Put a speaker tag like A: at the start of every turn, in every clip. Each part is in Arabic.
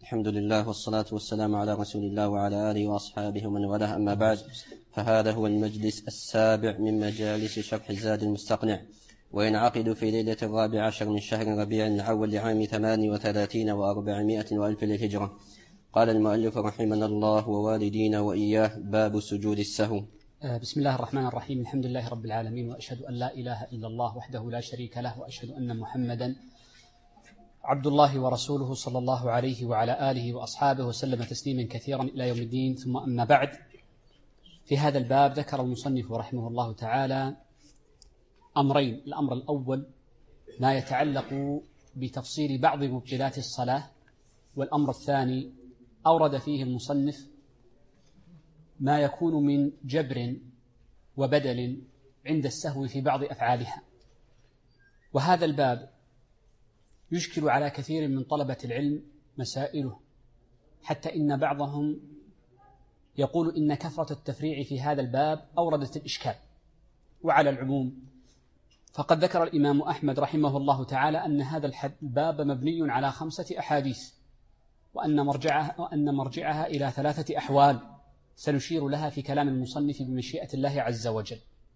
A: الحمد لله والصلاة والسلام على رسول الله وعلى آله وأصحابه ومن والاه، أما بعد، فهذا هو المجلس السابع من مجالس شرح الزاد المستقنع، وينعقد في ليلة 14 من شهر ربيع الأول لعام 38 و400 وألف للهجرة. قال المؤلف رحمنا الله ووالدينا وإياه: باب سجود السهو.
B: بسم الله الرحمن الرحيم. الحمد لله رب العالمين، وأشهد أن لا إله إلا الله وحده لا شريك له، وأشهد أن محمدا عبد الله ورسوله صلى الله عليه وعلى آله وأصحابه وسلم تسليما كثيرا إلى يوم الدين. ثم أما بعد، في هذا الباب ذكر المصنف رحمه الله تعالى أمرين. الأمر الأول ما يتعلق بتفصيل بعض مبطلات الصلاة، والأمر الثاني أورد فيه المصنف ما يكون من جبر وبدل عند السهو في بعض أفعالها. وهذا الباب يشكل على كثير من طلبة العلم مسائله، حتى إن بعضهم يقول إن كثرة التفريع في هذا الباب أوردت الإشكال. وعلى العموم فقد ذكر الإمام أحمد رحمه الله تعالى أن هذا الباب مبني على 5 أحاديث، وأن مرجعها إلى 3 أحوال سنشير لها في كلام المصنف بمشيئة الله عز وجل.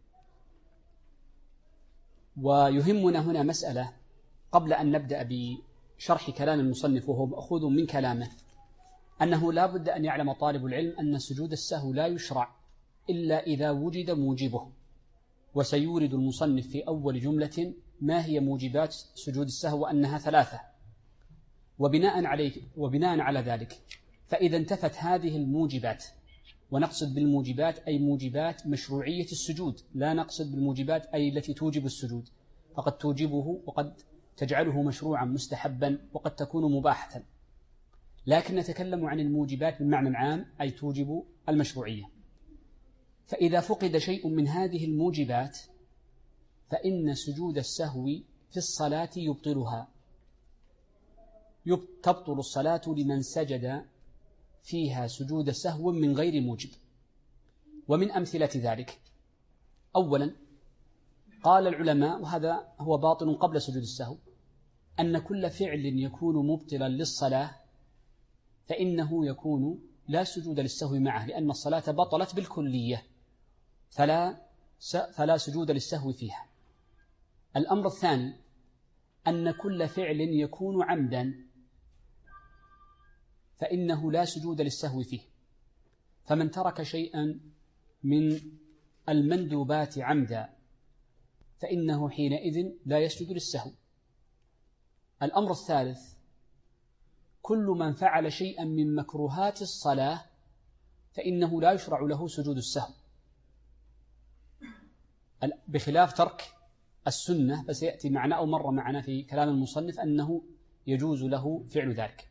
B: ويهمنا هنا مسألة قبل أن نبدأ بشرح كلام المصنف، وهو مأخوذ من كلامه، أنه لا بد أن يعلم طالب العلم أن سجود السهو لا يشرع إلا إذا وجد موجبه. وسيورد المصنف في أول جملة ما هي موجبات سجود السهو، وأنها 3. وبناء على ذلك فإذا انتفت هذه الموجبات، ونقصد بالموجبات أي موجبات مشروعية السجود، لا نقصد بالموجبات أي التي توجب السجود، فقد توجبه وقد تجعله مشروعا مستحبا وقد تكون مباحة، لكن نتكلم عن الموجبات بالمعنى العام أي توجب المشروعية. فإذا فقد شيء من هذه الموجبات فإن سجود السهو في الصلاة يبطلها. تبطل الصلاة لمن سجد فيها سجود سهو من غير موجب. ومن أمثلة ذلك: أولا قال العلماء، وهذا هو باطن قبل سجود السهو، أن كل فعل يكون مبطلا للصلاة فإنه يكون لا سجود للسهو معه، لأن الصلاة بطلت بالكلية، فلا سجود للسهو فيها. الأمر الثاني أن كل فعل يكون عمدا فإنه لا سجود للسهو فيه، فمن ترك شيئا من المندوبات عمدا فإنه حينئذ لا يسجد للسهو. الأمر الثالث: كل من فعل شيئا من مكروهات الصلاة فإنه لا يشرع له سجود السهو، بخلاف ترك السنة، فسيأتي معنا أو مر معنا في كلام المصنف أنه يجوز له فعل ذلك.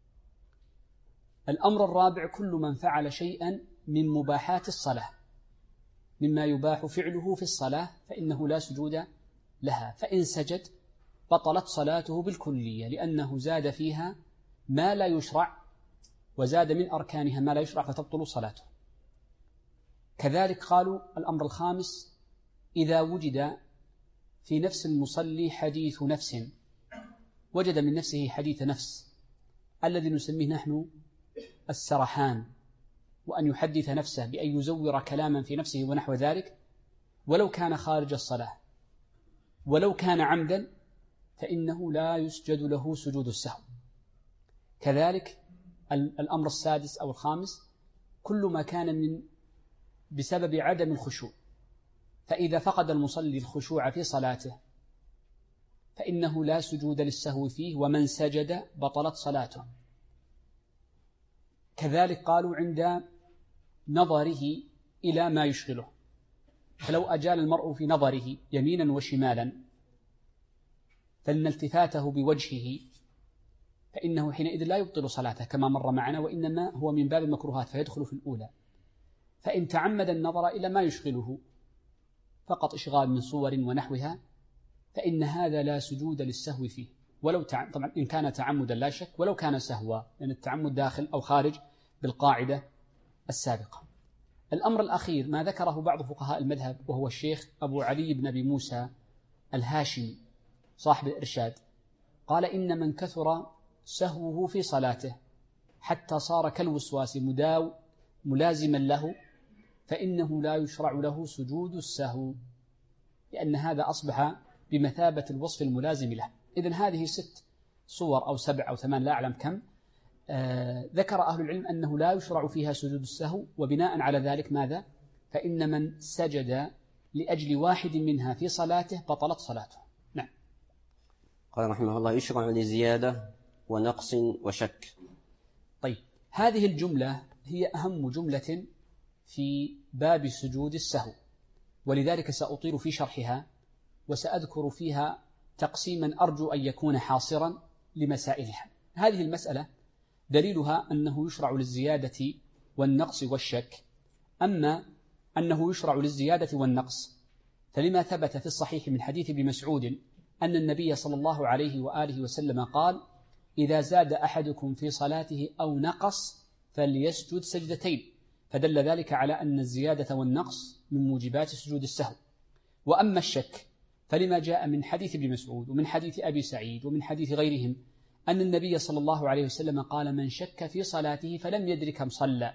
B: الأمر الرابع: كل من فعل شيئا من مباحات الصلاة، مما يباح فعله في الصلاة، فإنه لا سجود لها، فإن سجد بطلت صلاته بالكلية، لأنه زاد فيها ما لا يشرع وزاد من أركانها ما لا يشرع فتبطل صلاته. كذلك قالوا الأمر الخامس: إذا وجد في نفس المصلي حديث نفس، وجد من نفسه حديث نفس الذي نسميه نحن السرحان، وأن يحدث نفسه بأن يزور كلاما في نفسه ونحو ذلك، ولو كان خارج الصلاة ولو كان عمدا فإنه لا يسجد له سجود السهو. كذلك الأمر السادس أو الخامس: كل ما كان بسبب عدم الخشوع، فإذا فقد المصلي الخشوع في صلاته فإنه لا سجود للسهو فيه، ومن سجد بطلت صلاته. كذلك قالوا عند نظره إلى ما يشغله، فلو أجال المرء في نظره يمينا وشمالا فإن التفاته بوجهه فإنه حينئذ لا يبطل صلاته كما مر معنا، وإنما هو من باب المكروهات فيدخل في الأولى. فإن تعمد النظر إلى ما يشغله فقط إشغال من صور ونحوها فإن هذا لا سجود للسهو فيه، ولو طبعا إن كان تعمدا لا شك، ولو كان سهوا، لأن التعمد داخل أو خارج بالقاعدة السابقة. الأمر الأخير ما ذكره بعض فقهاء المذهب، وهو الشيخ أبو علي بن أبي موسى الهاشمي صاحب الإرشاد، قال: إن من كثر سهوه في صلاته حتى صار كالوسواس ملازما له فإنه لا يشرع له سجود السهو، لأن هذا أصبح بمثابة الوصف الملازم له. إذن هذه 6 صور أو 7 أو 8 لا أعلم كم، ذكر أهل العلم أنه لا يشرع فيها سجود السهو، وبناء على ذلك ماذا؟ فإن من سجد لأجل واحد منها في صلاته بطلت صلاته. نعم.
A: قال رحمه الله: يشرع لزيادة ونقص وشك.
B: طيب، هذه الجملة هي أهم جملة في باب سجود السهو، ولذلك سأطيل في شرحها وسأذكر فيها تقسيما أرجو أن يكون حاصرا لمسائلها. هذه المسألة دليلها أنه يشرع للزيادة والنقص والشك. أما أنه يشرع للزيادة والنقص فلما ثبت في الصحيح من حديث ابن مسعود أن النبي صلى الله عليه وآله وسلم قال: إذا زاد أحدكم في صلاته أو نقص فليسجد سجدتين، فدل ذلك على أن الزيادة والنقص من موجبات سجود السهو. وأما الشك فلما جاء من حديث ابن مسعود ومن حديث أبي سعيد ومن حديث غيرهم أن النبي صلى الله عليه وسلم قال: من شك في صلاته فلم يدرك كم صلى.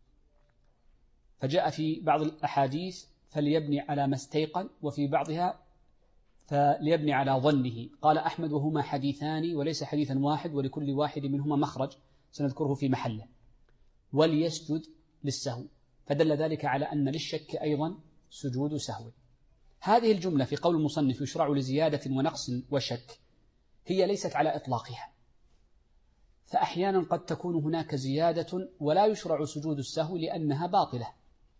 B: فجاء في بعض الأحاديث فليبني على ما استيقن، وفي بعضها فليبني على ظنه. قال أحمد: وهما حديثان وليس حديثا واحد، ولكل واحد منهما مخرج سنذكره في محله. وليسجد للسهو، فدل ذلك على أن للشك أيضا سجود سهو. هذه الجملة في قول المصنف يشرع لزيادة ونقص وشك هي ليست على إطلاقها، فأحيانا قد تكون هناك زيادة ولا يشرع سجود السهو لأنها باطلة،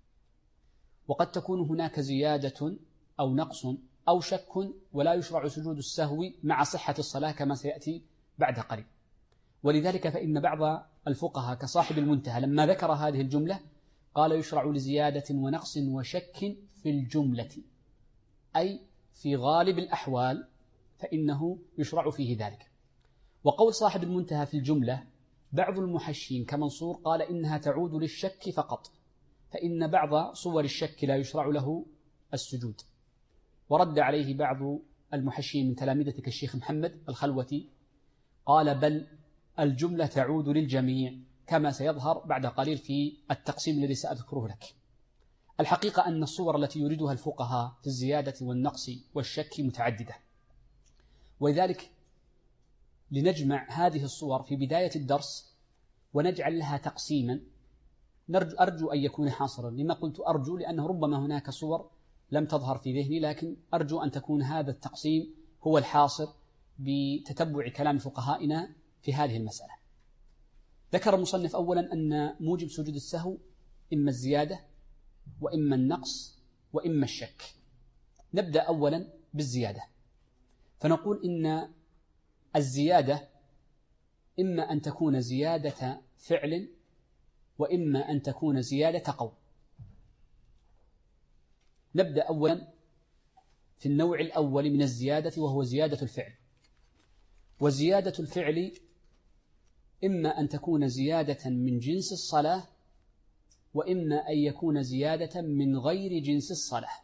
B: وقد تكون هناك زيادة أو نقص أو شك ولا يشرع سجود السهو مع صحة الصلاة كما سيأتي بعد قليل. ولذلك فإن بعض الفقهاء كصاحب المنتهى لما ذكر هذه الجملة قال: يشرع لزيادة ونقص وشك في الجملة، أي في غالب الأحوال فإنه يشرع فيه ذلك. وقول صاحب المنتهى في الجملة بعض المحشين كمنصور قال إنها تعود للشك فقط، فإن بعض صور الشك لا يشرع له السجود. ورد عليه بعض المحشين من تلامذتك الشيخ محمد الخلوتي قال: بل الجملة تعود للجميع كما سيظهر بعد قليل في التقسيم الذي سأذكره لك. الحقيقة أن الصور التي يريدها الفقهاء في الزيادة والنقص والشك متعددة، ولذلك لنجمع هذه الصور في بداية الدرس ونجعل لها تقسيما أرجو أن يكون حاصرا. لما قلت أرجو؟ لأنه ربما هناك صور لم تظهر في ذهني، لكن أرجو أن تكون هذا التقسيم هو الحاصر بتتبع كلام فقهائنا في هذه المسألة. ذكر المصنف أولا أن موجب سجود السهو إما الزيادة وإما النقص وإما الشك. نبدأ أولا بالزيادة، فنقول إن الزيادة إما أن تكون زيادة فعل وإما أن تكون زيادة قول. نبدأ أولا في النوع الأول من الزيادة وهو زيادة الفعل. وزيادة الفعل إما أن تكون زيادة من جنس الصلاة وإما أن يكون زيادة من غير جنس الصلاة.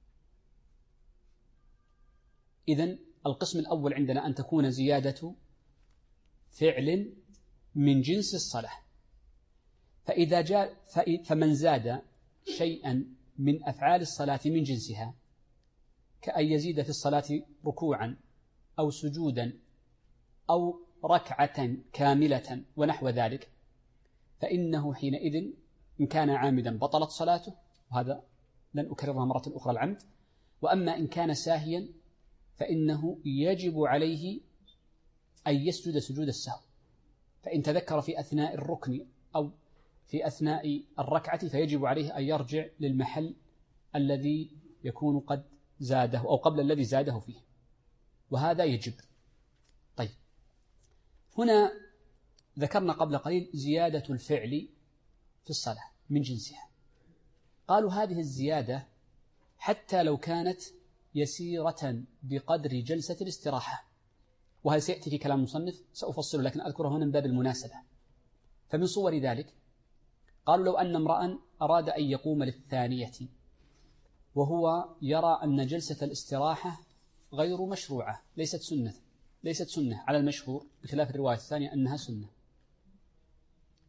B: إذن القسم الأول عندنا أن تكون زيادة فعل من جنس الصلاة، فمن زاد شيئا من أفعال الصلاة من جنسها كأن يزيد في الصلاة ركوعا أو سجودا أو ركعة كاملة ونحو ذلك، فإنه حينئذ إن كان عامدا بطلت صلاته، وهذا لن أكررها مرة أخرى العمد. وأما إن كان ساهيا فإنه يجب عليه أن يسجد سجود السهو، فإن تذكر في أثناء الركن أو في أثناء الركعة فيجب عليه أن يرجع للمحل الذي يكون قد زاده أو قبل الذي زاده فيه، وهذا يجب. طيب، هنا ذكرنا قبل قليل زيادة الفعل في الصلاة من جنسها. قالوا هذه الزيادة حتى لو كانت يسيرة بقدر جلسة الاستراحة، وهذا سيأتي في كلام المصنف سأفصله، لكن أذكره هنا من باب المناسبة. فمن صور ذلك قالوا لو أن امرأ أراد أن يقوم للثانية وهو يرى أن جلسة الاستراحة غير مشروعة، ليست سنة على المشهور، بخلاف الرواية الثانية أنها سنة.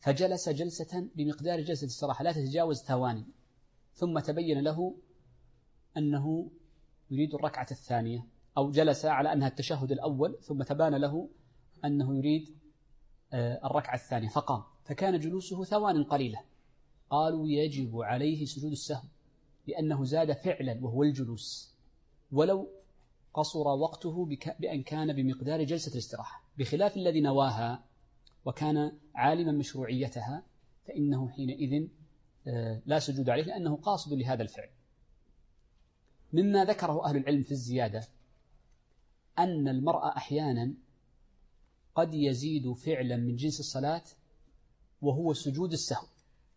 B: فجلس جلسة بمقدار جلسة الاستراحة لا تتجاوز ثواني، ثم تبين له أنه يريد الركعة الثانية، أو جلس على أنها التشهد الأول ثم تبان له أنه يريد الركعة الثانية فقام، فكان جلوسه ثوان قليلة، قالوا يجب عليه سجود السهو لأنه زاد فعلا وهو الجلوس، ولو قصر وقته بأن كان بمقدار جلسة الاستراحة، بخلاف الذي نواها وكان عالما مشروعيتها فإنه حينئذ لا سجود عليه لأنه قاصد لهذا الفعل. مما ذكره أهل العلم في الزيادة أن المرء أحيانا قد يزيد فعلا من جنس الصلاة وهو سجود السهو.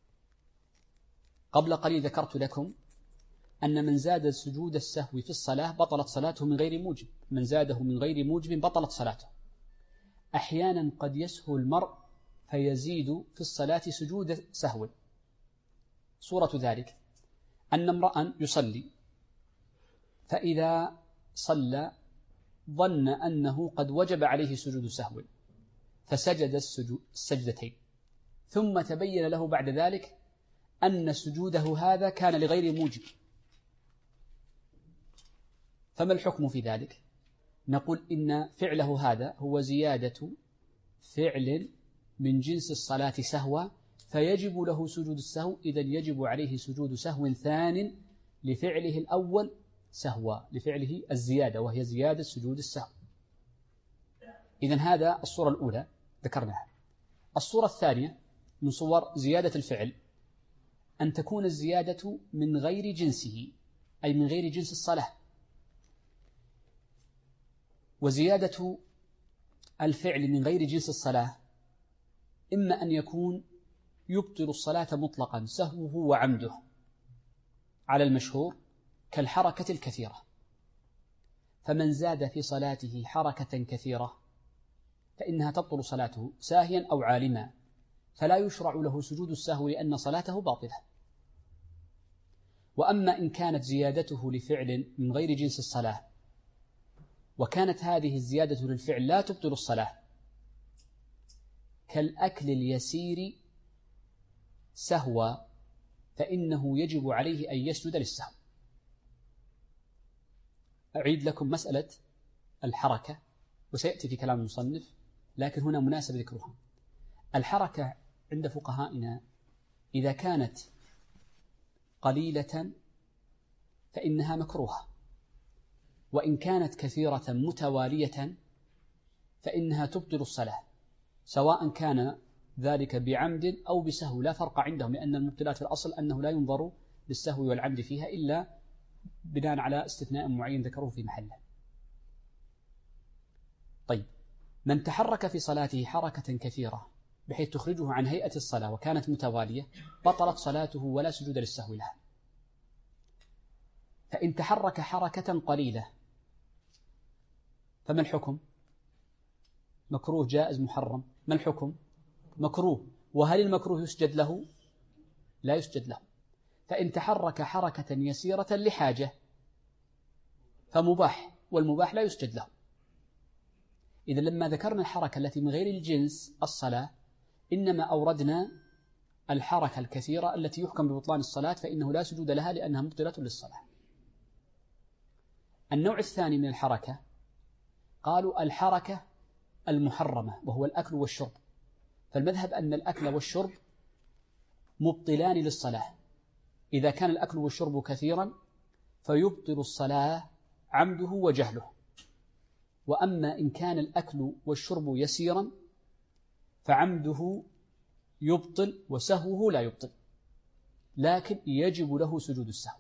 B: قبل قليل ذكرت لكم أن من زاد سجود السهو في الصلاة بطلت صلاته من غير موجب، من زاده من غير موجب بطلت صلاته. أحيانا قد يسهو المرء فيزيد في الصلاة سجود سهو. صورة ذلك أن امرأ يصلي فإذا صلى ظن أنه قد وجب عليه سجود سهو فسجد السجدتين، ثم تبين له بعد ذلك أن سجوده هذا كان لغير موجب، فما الحكم في ذلك؟ نقول إن فعله هذا هو زيادة فعل من جنس الصلاة سهوا فيجب له سجود السهو، إذن يجب عليه سجود سهو ثان لفعله الأول سهوا، لفعله الزيادة وهي زيادة سجود السهو. إذن هذا الصورة الأولى ذكرناها. الصورة الثانية من صور زيادة الفعل أن تكون الزيادة من غير جنسه، أي من غير جنس الصلاة. وزيادة الفعل من غير جنس الصلاة إما أن يكون يبطل الصلاة مطلقا سهوه وعمده على المشهور كالحركة الكثيرة، فمن زاد في صلاته حركة كثيرة فإنها تبطل صلاته ساهيا أو عالما، فلا يشرع له سجود السهو لأن صلاته باطلة. وأما إن كانت زيادته لفعل من غير جنس الصلاة وكانت هذه الزيادة للفعل لا تبطل الصلاة كالأكل اليسير سهوا فإنه يجب عليه أن يسجد للسهو. أعيد لكم مسألة الحركة وسيأتي في كلام المصنف، لكن هنا مناسب ذكرها. الحركة عند فقهائنا إذا كانت قليلة فإنها مكروهة، وإن كانت كثيرة متوالية فإنها تبطل الصلاة، سواء كان ذلك بعمد أو بسهو لا فرق عندهم، لأن المبطلات في الأصل أنه لا ينظر للسهو والعمد فيها إلا بناء على استثناء معين ذكروه في محله. طيب، من تحرك في صلاته حركة كثيرة بحيث تخرجه عن هيئة الصلاة وكانت متوالية بطلت صلاته ولا سجود للسهو لها. فإن تحرك حركة قليلة فما الحكم؟ مكروه، جائز، محرم؟ ما الحكم؟ مكروه. وهل المكروه يسجد له؟ لا يسجد له. فإن تحرك حركة يسيرة لحاجة فمباح، والمباح لا يسجد له. إذا لما ذكرنا الحركة التي من غير الجنس الصلاة إنما أوردنا الحركة الكثيرة التي يحكم ببطلان الصلاة فإنه لا سجود لها لأنها مبطلة للصلاة. النوع الثاني من الحركة قالوا الحركة المحرمة وهو الأكل والشرب، فالمذهب أن الأكل والشرب مبطلان للصلاة. إذا كان الأكل والشرب كثيرا فيبطل الصلاة عمده وجهله، وأما إن كان الأكل والشرب يسيرا فعمده يبطل وسهوه لا يبطل، لكن يجب له سجود السهو.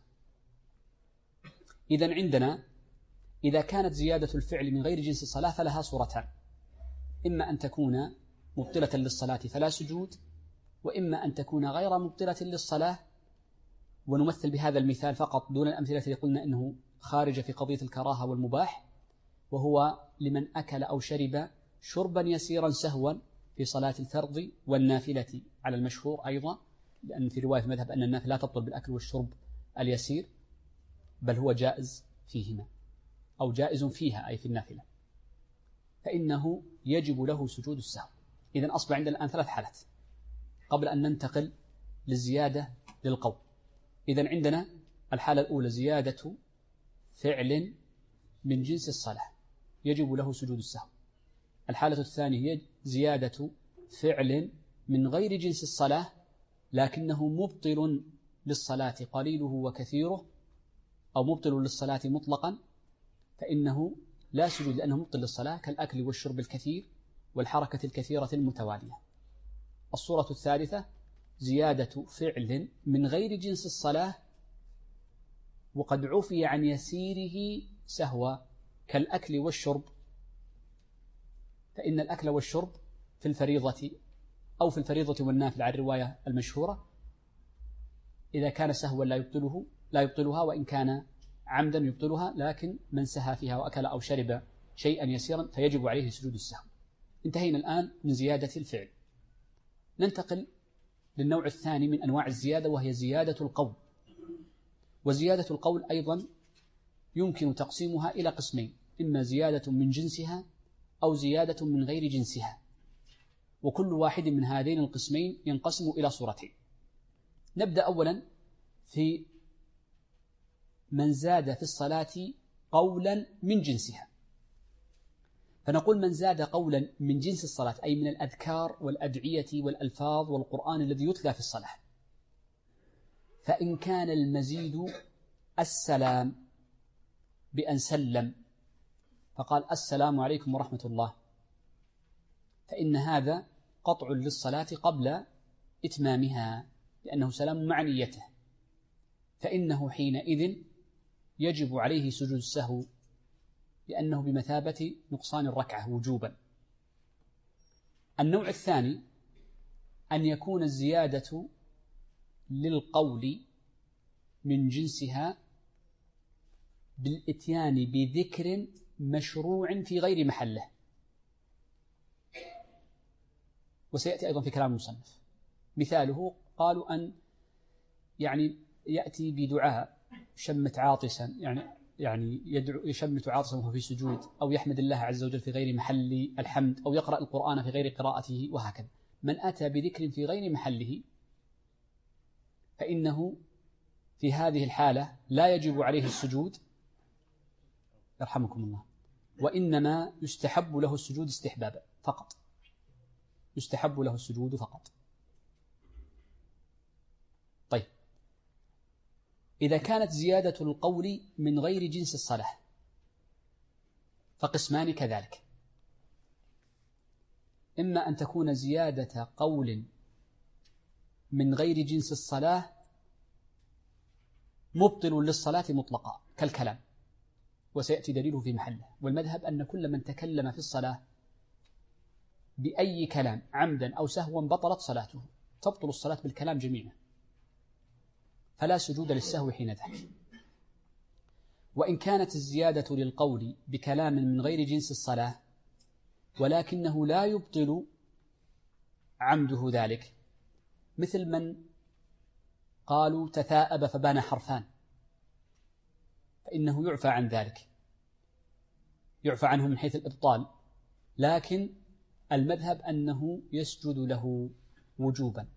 B: إذن عندنا إذا كانت زيادة الفعل من غير جنس الصلاة فلها صورتان: إما أن تكون مبطلة للصلاة فلا سجود، وإما أن تكون غير مبطلة للصلاة. ونمثل بهذا المثال فقط دون الأمثلة التي قلنا إنه خارج في قضية الكراهة والمباح، وهو لمن أكل أو شرب شربا يسيرا سهوا في صلاة الفرض والنافلة على المشهور أيضا، لأن في رواية المذهب أن النافلة لا تبطل بالأكل والشرب اليسير، بل هو جائز فيهما أو جائز فيها أي في النافلة، فإنه يجب له سجود السهو. إذن أصبح عندنا الآن ثلاث حالات: قبل أن ننتقل للزيادة للقول. إذن عندنا الحالة الأولى زيادة فعل من جنس الصلاة يجب له سجود السهو. الحالة الثانية هي زيادة فعل من غير جنس الصلاة لكنه مبطل للصلاة قليله وكثيره، أو مبطل للصلاة مطلقا، فإنه لا سجود لأنه مبطل للصلاة كالأكل والشرب الكثير والحركة الكثيرة المتوالية. الصورة الثالثة زيادة فعل من غير جنس الصلاة وقد عفي عن يسيره سهوا كالأكل والشرب، فإن الأكل والشرب في الفريضة أو في الفريضة والنافلة على الرواية المشهورة إذا كان سهوا لا يبطلها، وإن كان عمدا يبطلها، لكن من سهى فيها وأكل أو شرب شيئا يسيرا فيجب عليه سجود السهو. انتهينا الآن من زيادة الفعل. ننتقل للنوع الثاني من أنواع الزيادة وهي زيادة القول. وزيادة القول أيضا يمكن تقسيمها إلى قسمين: إما زيادة من جنسها أو زيادة من غير جنسها، وكل واحد من هذين القسمين ينقسم إلى صورتين. نبدأ أولا في من زاد في الصلاة قولا من جنسها. فنقول من زاد قولا من جنس الصلاة أي من الأذكار والأدعية والألفاظ والقرآن الذي يتلى في الصلاة، فإن كان المزيد السلام بأن سلم فقال السلام عليكم ورحمة الله، فإن هذا قطع للصلاة قبل إتمامها لأنه سلام مع نيته، فإنه حينئذ يجب عليه سجود السهو لأنه بمثابة نقصان الركعة وجوبا. النوع الثاني أن يكون الزيادة للقول من جنسها بالإتيان بذكر مشروع في غير محله، وسيأتي أيضا في كلام المصنف. مثاله قالوا أن يأتي بدعاء شمت عاطسا، يعني يشمت عاطسا وهو في سجود، أو يحمد الله عز وجل في غير محل الحمد، أو يقرأ القرآن في غير قراءته، وهكذا. من أتى بذكر في غير محله فإنه في هذه الحالة لا يجب عليه السجود يرحمكم الله، وإنما يستحب له السجود استحبابا فقط، يستحب له السجود فقط. طيب، إذا كانت زيادة القول من غير جنس الصلاة فقسمان كذلك: إما أن تكون زيادة قول من غير جنس الصلاة مبطل للصلاة مطلقا كالكلام، وسيأتي دليله في محله. والمذهب أن كل من تكلم في الصلاة بأي كلام عمدا أو سهوا بطلت صلاته، تبطل الصلاة بالكلام جميعا، فلا سجود للسهو حينذاك. وإن كانت الزيادة للقول بكلام من غير جنس الصلاة ولكنه لا يبطل عمده ذلك، مثل من قالوا تثاءب فبان حرفان، فإنه يعفى عن ذلك، يعفى عنه من حيث الإبطال، لكن المذهب أنه يسجد له وجوبا.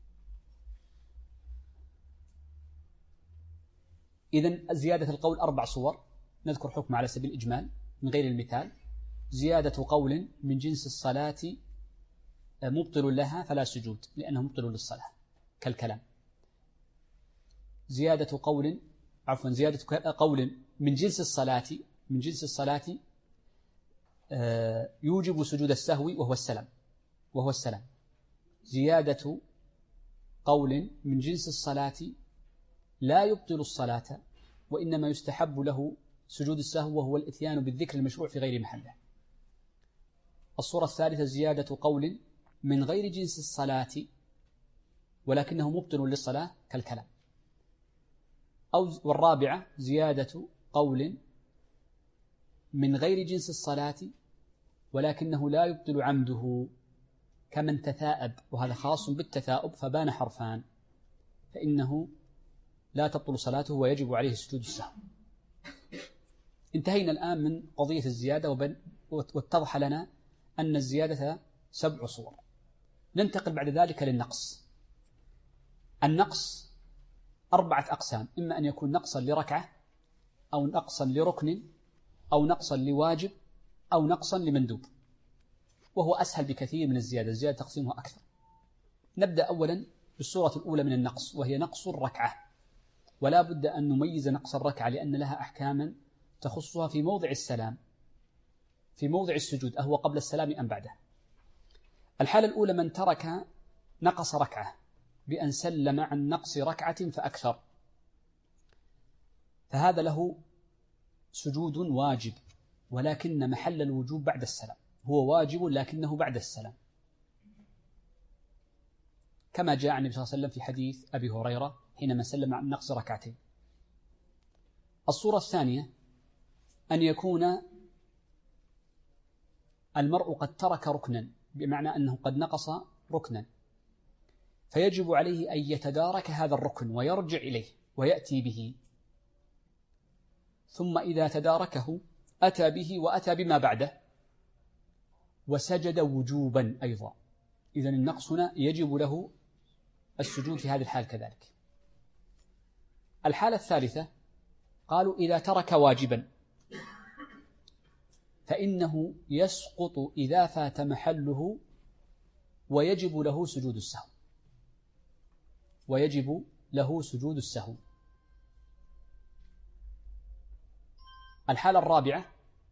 B: إذن زيادة القول 4 صور، نذكر حكم على سبيل الإجمال من غير المثال. زيادة قول من جنس الصلاة مبطل لها فلا سجود لأنه مبطل للصلاة كالكلام. زيادة قول من جنس الصلاة يوجب سجود السهو وهو السلام. زيادة قول من جنس الصلاة لا يبطل الصلاة، وإنما يستحب له سجود السهو وهو الإتيان بالذكر المشروع في غير محله. الصورة الثالثة زيادة قول من غير جنس الصلاة ولكنه مبطل للصلاة كالكلام. والرابعة زيادة قول من غير جنس الصلاة ولكنه لا يبطل عمده كمن تثاءب، وهذا خاص بالتثاؤب فبان حرفان، فإنه لا تبطل صلاته ويجب عليه سجود السهو. انتهينا الآن من قضية الزيادة، واتضح لنا أن الزيادة 7 صور. ننتقل بعد ذلك للنقص. النقص 4 أقسام، إما أن يكون نقصا لركعة أو نقصا لركن أو نقصا لواجب أو نقصا لمندوب، وهو أسهل بكثير من الزيادة تقسيمها أكثر. نبدأ أولا بالصورة الأولى من النقص، وهي نقص الركعة. ولا بد أن نميز نقص الركعة لأن لها أحكاما تخصها في موضع السلام، في موضع السجود، أهو قبل السلام أم بعده. الحالة الأولى من ترك نقص ركعة بأن سلم عن نقص ركعة فأكثر، فهذا له سجود واجب، ولكن محل الوجوب بعد السلام، هو واجب لكنه بعد السلام، كما جاء عن النبي صلى الله عليه وسلم في حديث أبي هريرة حينما سلم عن نقص ركعتين. الصورة الثانية أن يكون المرء قد ترك ركنا، بمعنى أنه قد نقص ركنا، فيجب عليه أن يتدارك هذا الركن ويرجع إليه ويأتي به، ثم إذا تداركه أتى به وأتى بما بعده وسجد وجوبا أيضا. إذن النقص هنا يجب له السجود في هذه الحال كذلك. الحالة الثالثة قالوا إذا ترك واجبا فإنه يسقط إذا فات محله ويجب له سجود السهو، ويجب له سجود السهو. الحالة الرابعة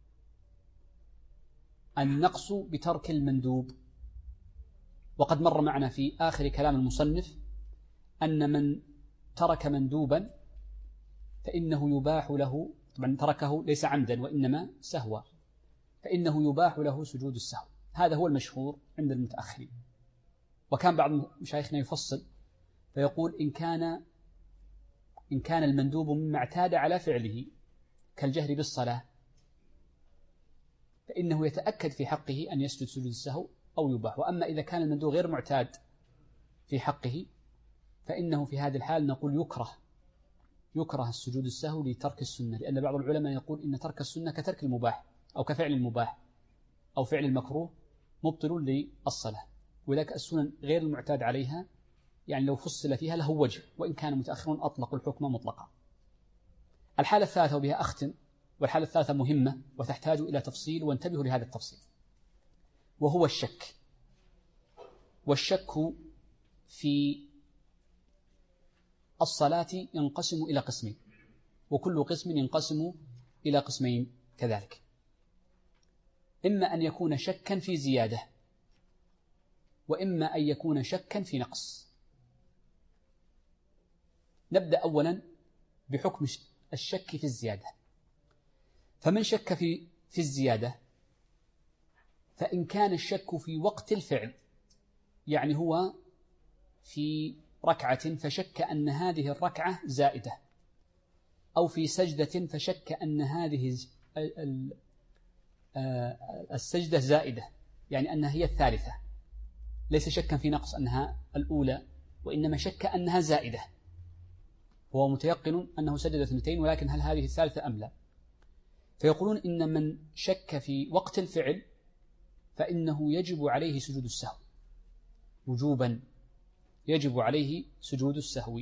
B: النقص بترك المندوب، وقد مر معنا في آخر كلام المصنف أن من ترك مندوبا فإنه يباح له، طبعا تركه ليس عمدا وإنما سهوا، فإنه يباح له سجود السهو. هذا هو المشهور عند المتأخرين. وكان بعض مشايخنا يفصل فيقول إن كان المندوب مما اعتاد على فعله كالجهر بالصلاة فإنه يتأكد في حقه أن يسجد سجود السهو أو يباح. وأما إذا كان المندوب غير معتاد في حقه فإنه في هذه الحال نقول يكره السجود السهو لترك السنة، لأن بعض العلماء يقول إن ترك السنة كترك المباح أو كفعل المباح أو فعل المكروه مبطل للصلاة، ولكن السنن غير المعتاد عليها يعني لو فصل فيها له وجه، وإن كان متأخرون أطلقوا الحكم مطلقا. الحالة الثالثة وبها أختم، والحالة الثالثة مهمة وتحتاج إلى تفصيل، وانتبهوا لهذا التفصيل، وهو الشك. والشك في الصلاة ينقسم إلى قسمين، وكل قسم ينقسم إلى قسمين كذلك. إما أن يكون شكا في زيادة، وإما أن يكون شكا في نقص. نبدأ أولا بحكم الشك في الزيادة. فمن شك في الزيادة فإن كان الشك في وقت الفعل، يعني هو في ركعة فشك أن هذه الركعة زائدة، أو في سجدة فشك أن هذه السجدة زائدة، يعني أنها هي الثالثة، ليس شكا في نقص أنها الأولى، وإنما شك أنها زائدة، هو متيقن أنه سجد 2، ولكن هل هذه الثالثة أم لا؟ فيقولون إن من شك في وقت الفعل فإنه يجب عليه سجود السهو وجوبا، يجب عليه سجود السهو.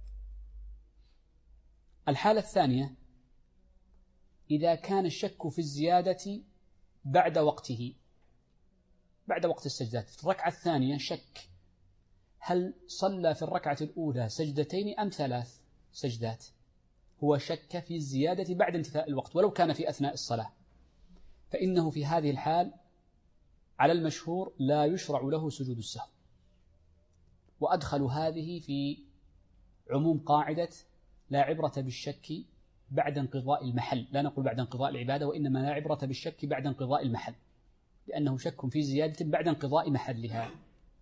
B: الحالة الثانية إذا كان الشك في الزيادة بعد وقته، بعد وقت السجدات. في الركعة الثانية شك هل صلى في الركعة الأولى سجدتين أم 3 سجدات، هو شك في الزيادة بعد انتهاء الوقت ولو كان في أثناء الصلاة، فإنه في هذه الحال على المشهور لا يشرع له سجود السهو. وأدخلوا هذه في عموم قاعدة لا عبرة بالشك بعد انقضاء المحل، لا نقول بعد انقضاء العبادة، وإنما لا عبرة بالشك بعد انقضاء المحل، لأنه شك في زيادة بعد انقضاء محلها.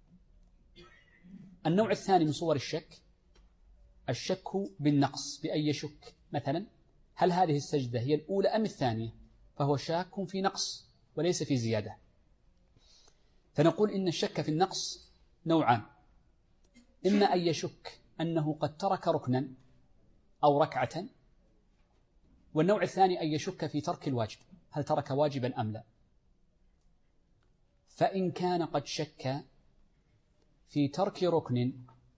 B: النوع الثاني من صور الشك بالنقص، بأن يشك مثلا هل هذه السجدة هي الأولى أم الثانية، فهو شاك في نقص وليس في زيادة. فنقول إن الشك في النقص نوعان، إما أن يشك أنه قد ترك ركنا أو ركعة، والنوع الثاني أن يشك في ترك الواجب، هل ترك واجبا أم لا. فإن كان قد شك في ترك ركن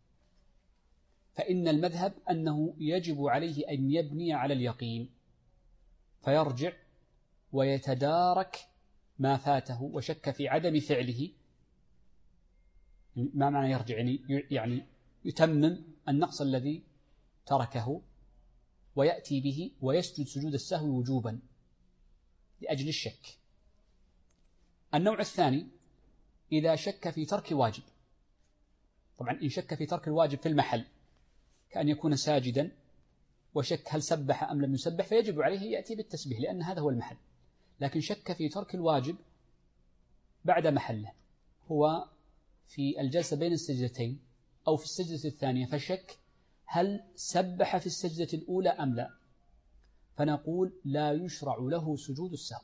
B: فإن المذهب أنه يجب عليه أن يبني على اليقين فيرجع ويتدارك ما فاته وشك في عدم فعله. ما معنى يرجع؟ يعني يتمم النقص الذي تركه ويأتي به ويسجد سجود السهو وجوبا لأجل الشك. النوع الثاني إذا شك في ترك واجب. طبعا إن شك في ترك الواجب في المحل كأن يكون ساجدا وشك هل سبح أم لم يسبح فيجب عليه يأتي بالتسبيح لأن هذا هو المحل. لكن شك في ترك الواجب بعد محله، هو في الجلسة بين السجدتين أو في السجدة الثانية، فشك هل سبح في السجدة الأولى أم لا، فنقول لا يشرع له سجود السهو.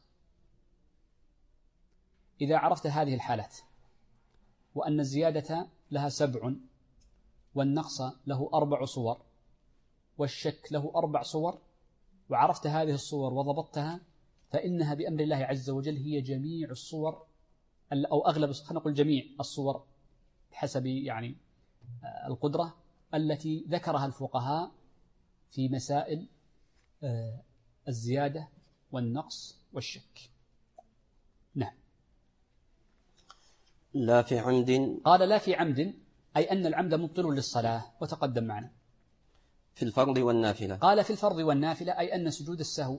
B: إذا عرفت هذه الحالات وأن الزيادة لها 7 والنقص له 4 صور والشك له 4 صور، وعرفت هذه الصور وضبطتها، فإنها بأمر الله عز وجل هي جميع الصور أو أغلب، خلينا نقول جميع الصور بحسب يعني القدرة التي ذكرها الفقهاء في مسائل الزيادة والنقص والشك. نعم.
A: لا في عمد.
B: قال لا في عمد أي أن العمد مبطل للصلاة وتقدم معنا.
A: في الفرض والنافلة.
B: قال في الفرض والنافلة أي أن سجود السهو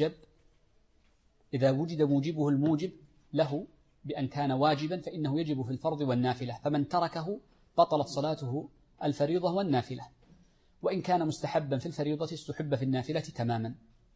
B: إذا وجد موجبه الموجب له بأن كان واجبا فإنه يجب في الفرض والنافلة، فمن تركه بطلت صلاته الفريضة والنافلة، وإن كان مستحبا في الفريضة استحب في النافلة تماما.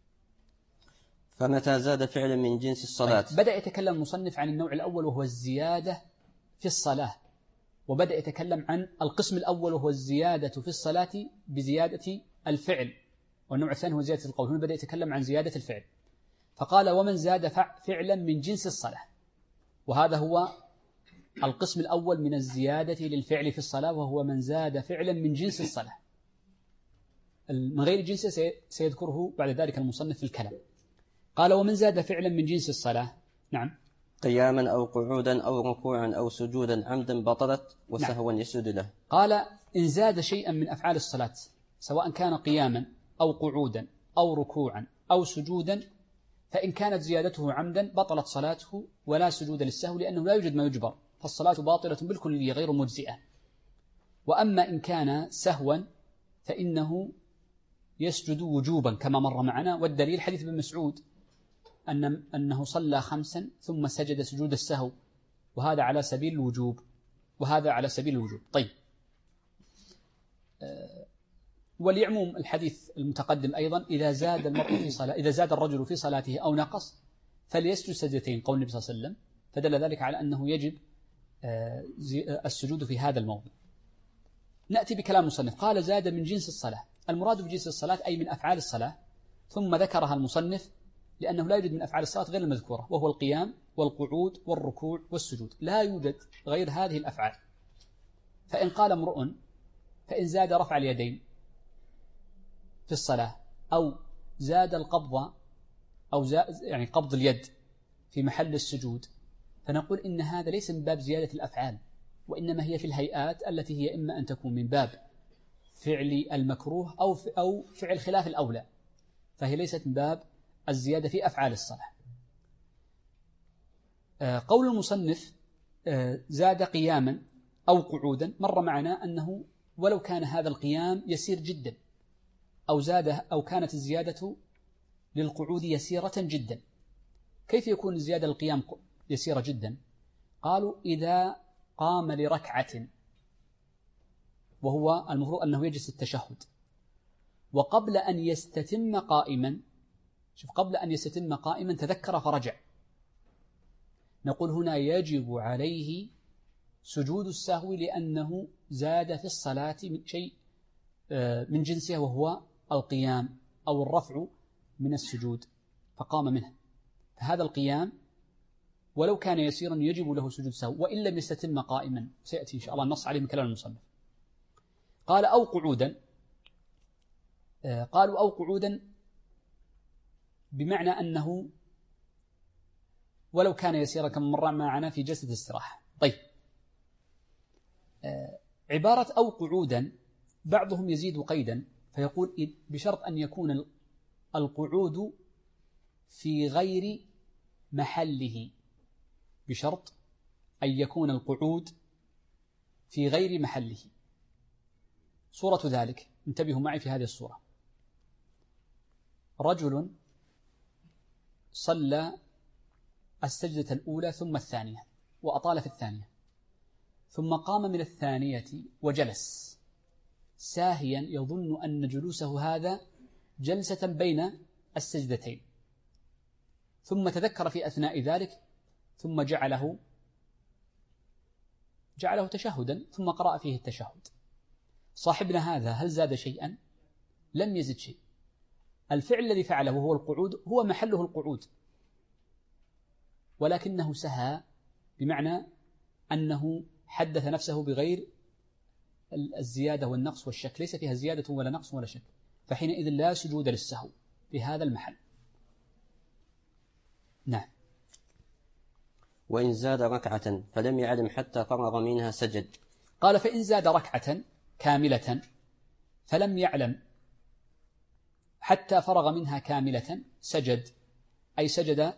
A: فمتى زاد فعلا من جنس الصلاة.
B: بدأ يتكلم المصنف عن النوع الأول وهو الزيادة في الصلاة، وبدأ يتكلم عن القسم الأول وهو الزيادة في الصلاة بزيادة الفعل، والنوع الثاني هو زيادة القول. هنا بدأ يتكلم عن زيادة الفعل، فقال ومن زاد فعلا من جنس الصلاة، وهذا هو القسم الأول من الزيادة للفعل في الصلاة، وهو من زاد فعلا من جنس الصلاة. من غير جنسه سيذكره بعد ذلك المصنف في الكلام. قال ومن زاد فعلا من جنس الصلاة. نعم.
A: قياما أو قعودا أو ركوعا أو سجودا عمدا بطلت وسهوا
B: نعم.
A: يسجد له.
B: قال إن زاد شيئا من أفعال الصلاة سواء كان قياما أو قعودا أو ركوعا أو سجودا، فإن كانت زيادته عمدا بطلت صلاته ولا سجود للسهو، لأنه لا يوجد ما يجبر، فالصلاة باطلة بالكلية غير مجزئة. وأما إن كان سهوا فإنه يسجد وجوبا كما مر معنا، والدليل حديث ابن مسعود أنه صلى 5 ثم سجد سجود السهو، وهذا على سبيل الوجوب وهذا على سبيل الوجوب. طيب، وليعموم الحديث المتقدم أيضا إذا زاد الرجل في صلاته أو نقص فليسجد سجدتين، قول النبي صلى الله عليه وسلم، فدل ذلك على أنه يجب السجود في هذا الموضع. نأتي بكلام المصنف. قال زاد من جنس الصلاة، المراد بجنس الصلاة أي من أفعال الصلاة، ثم ذكرها المصنف لأنه لا يوجد من أفعال الصلاة غير المذكورة، وهو القيام والقعود والركوع والسجود، لا يوجد غير هذه الأفعال. فإن قال امرؤ فإن زاد رفع اليدين في الصلاة أو زاد القبض أو يعني قبض اليد في محل السجود، فنقول إن هذا ليس من باب زيادة الأفعال، وإنما هي في الهيئات التي هي إما أن تكون من باب فعل المكروه أو فعل خلاف الأولى، فهي ليست من باب الزيادة في أفعال الصلاة. قول المصنف زاد قياما أو قعودا، مر معنا أنه ولو كان هذا القيام يسير جدا أو كانت الزيادة للقعود يسيرة جدا. كيف يكون الزيادة للقيام يسيرة جدا؟ قالوا إذا قام لركعة وهو المفروض أنه يجلس التشهد، وقبل أن يستتم قائما، قبل أن يستتم قائما تذكر فرجع، نقول هنا يجب عليه سجود السهو، لأنه زاد في الصلاة شيء من جنسه وهو القيام أو الرفع من السجود فقام منه، فهذا القيام ولو كان يسيرا يجب له سجود السهو وإن لم يستتم قائما، سيأتي إن شاء الله النص عليه من كلام المصنف. قال أو قعودا، قالوا أو قعودا بمعنى أنه ولو كان يسيرا كما مر معنا في جلسة الاستراحة. طيب، عبارة أو قعودا بعضهم يزيد قيدا فيقول بشرط أن يكون القعود في غير محله، بشرط أن يكون القعود في غير محله. صورة ذلك، انتبهوا معي في هذه الصورة: رجل صلى السجدة الأولى ثم الثانية وأطال في الثانية، ثم قام من الثانية وجلس ساهيا يظن أن جلوسه هذا جلسة بين السجدتين، ثم تذكر في أثناء ذلك ثم جعله تشهدا ثم قرأ فيه التشهد. صاحبنا هذا هل زاد شيئا؟ لم يزد شيء. الفعل الذي فعله هو القعود، هو محله القعود، ولكنه سهى، بمعنى أنه حدث نفسه بغير الزيادة والنقص والشك، ليس فيها زيادة ولا نقص ولا شك، فحينئذ لا سجود للسهو في هذا المحل. نعم.
A: وإن زاد ركعة فلم يعلم حتى فرغ منها سجد.
B: قال: فإن زاد ركعة كاملة فلم يعلم حتى فرغ منها كاملة سجد، أي سجد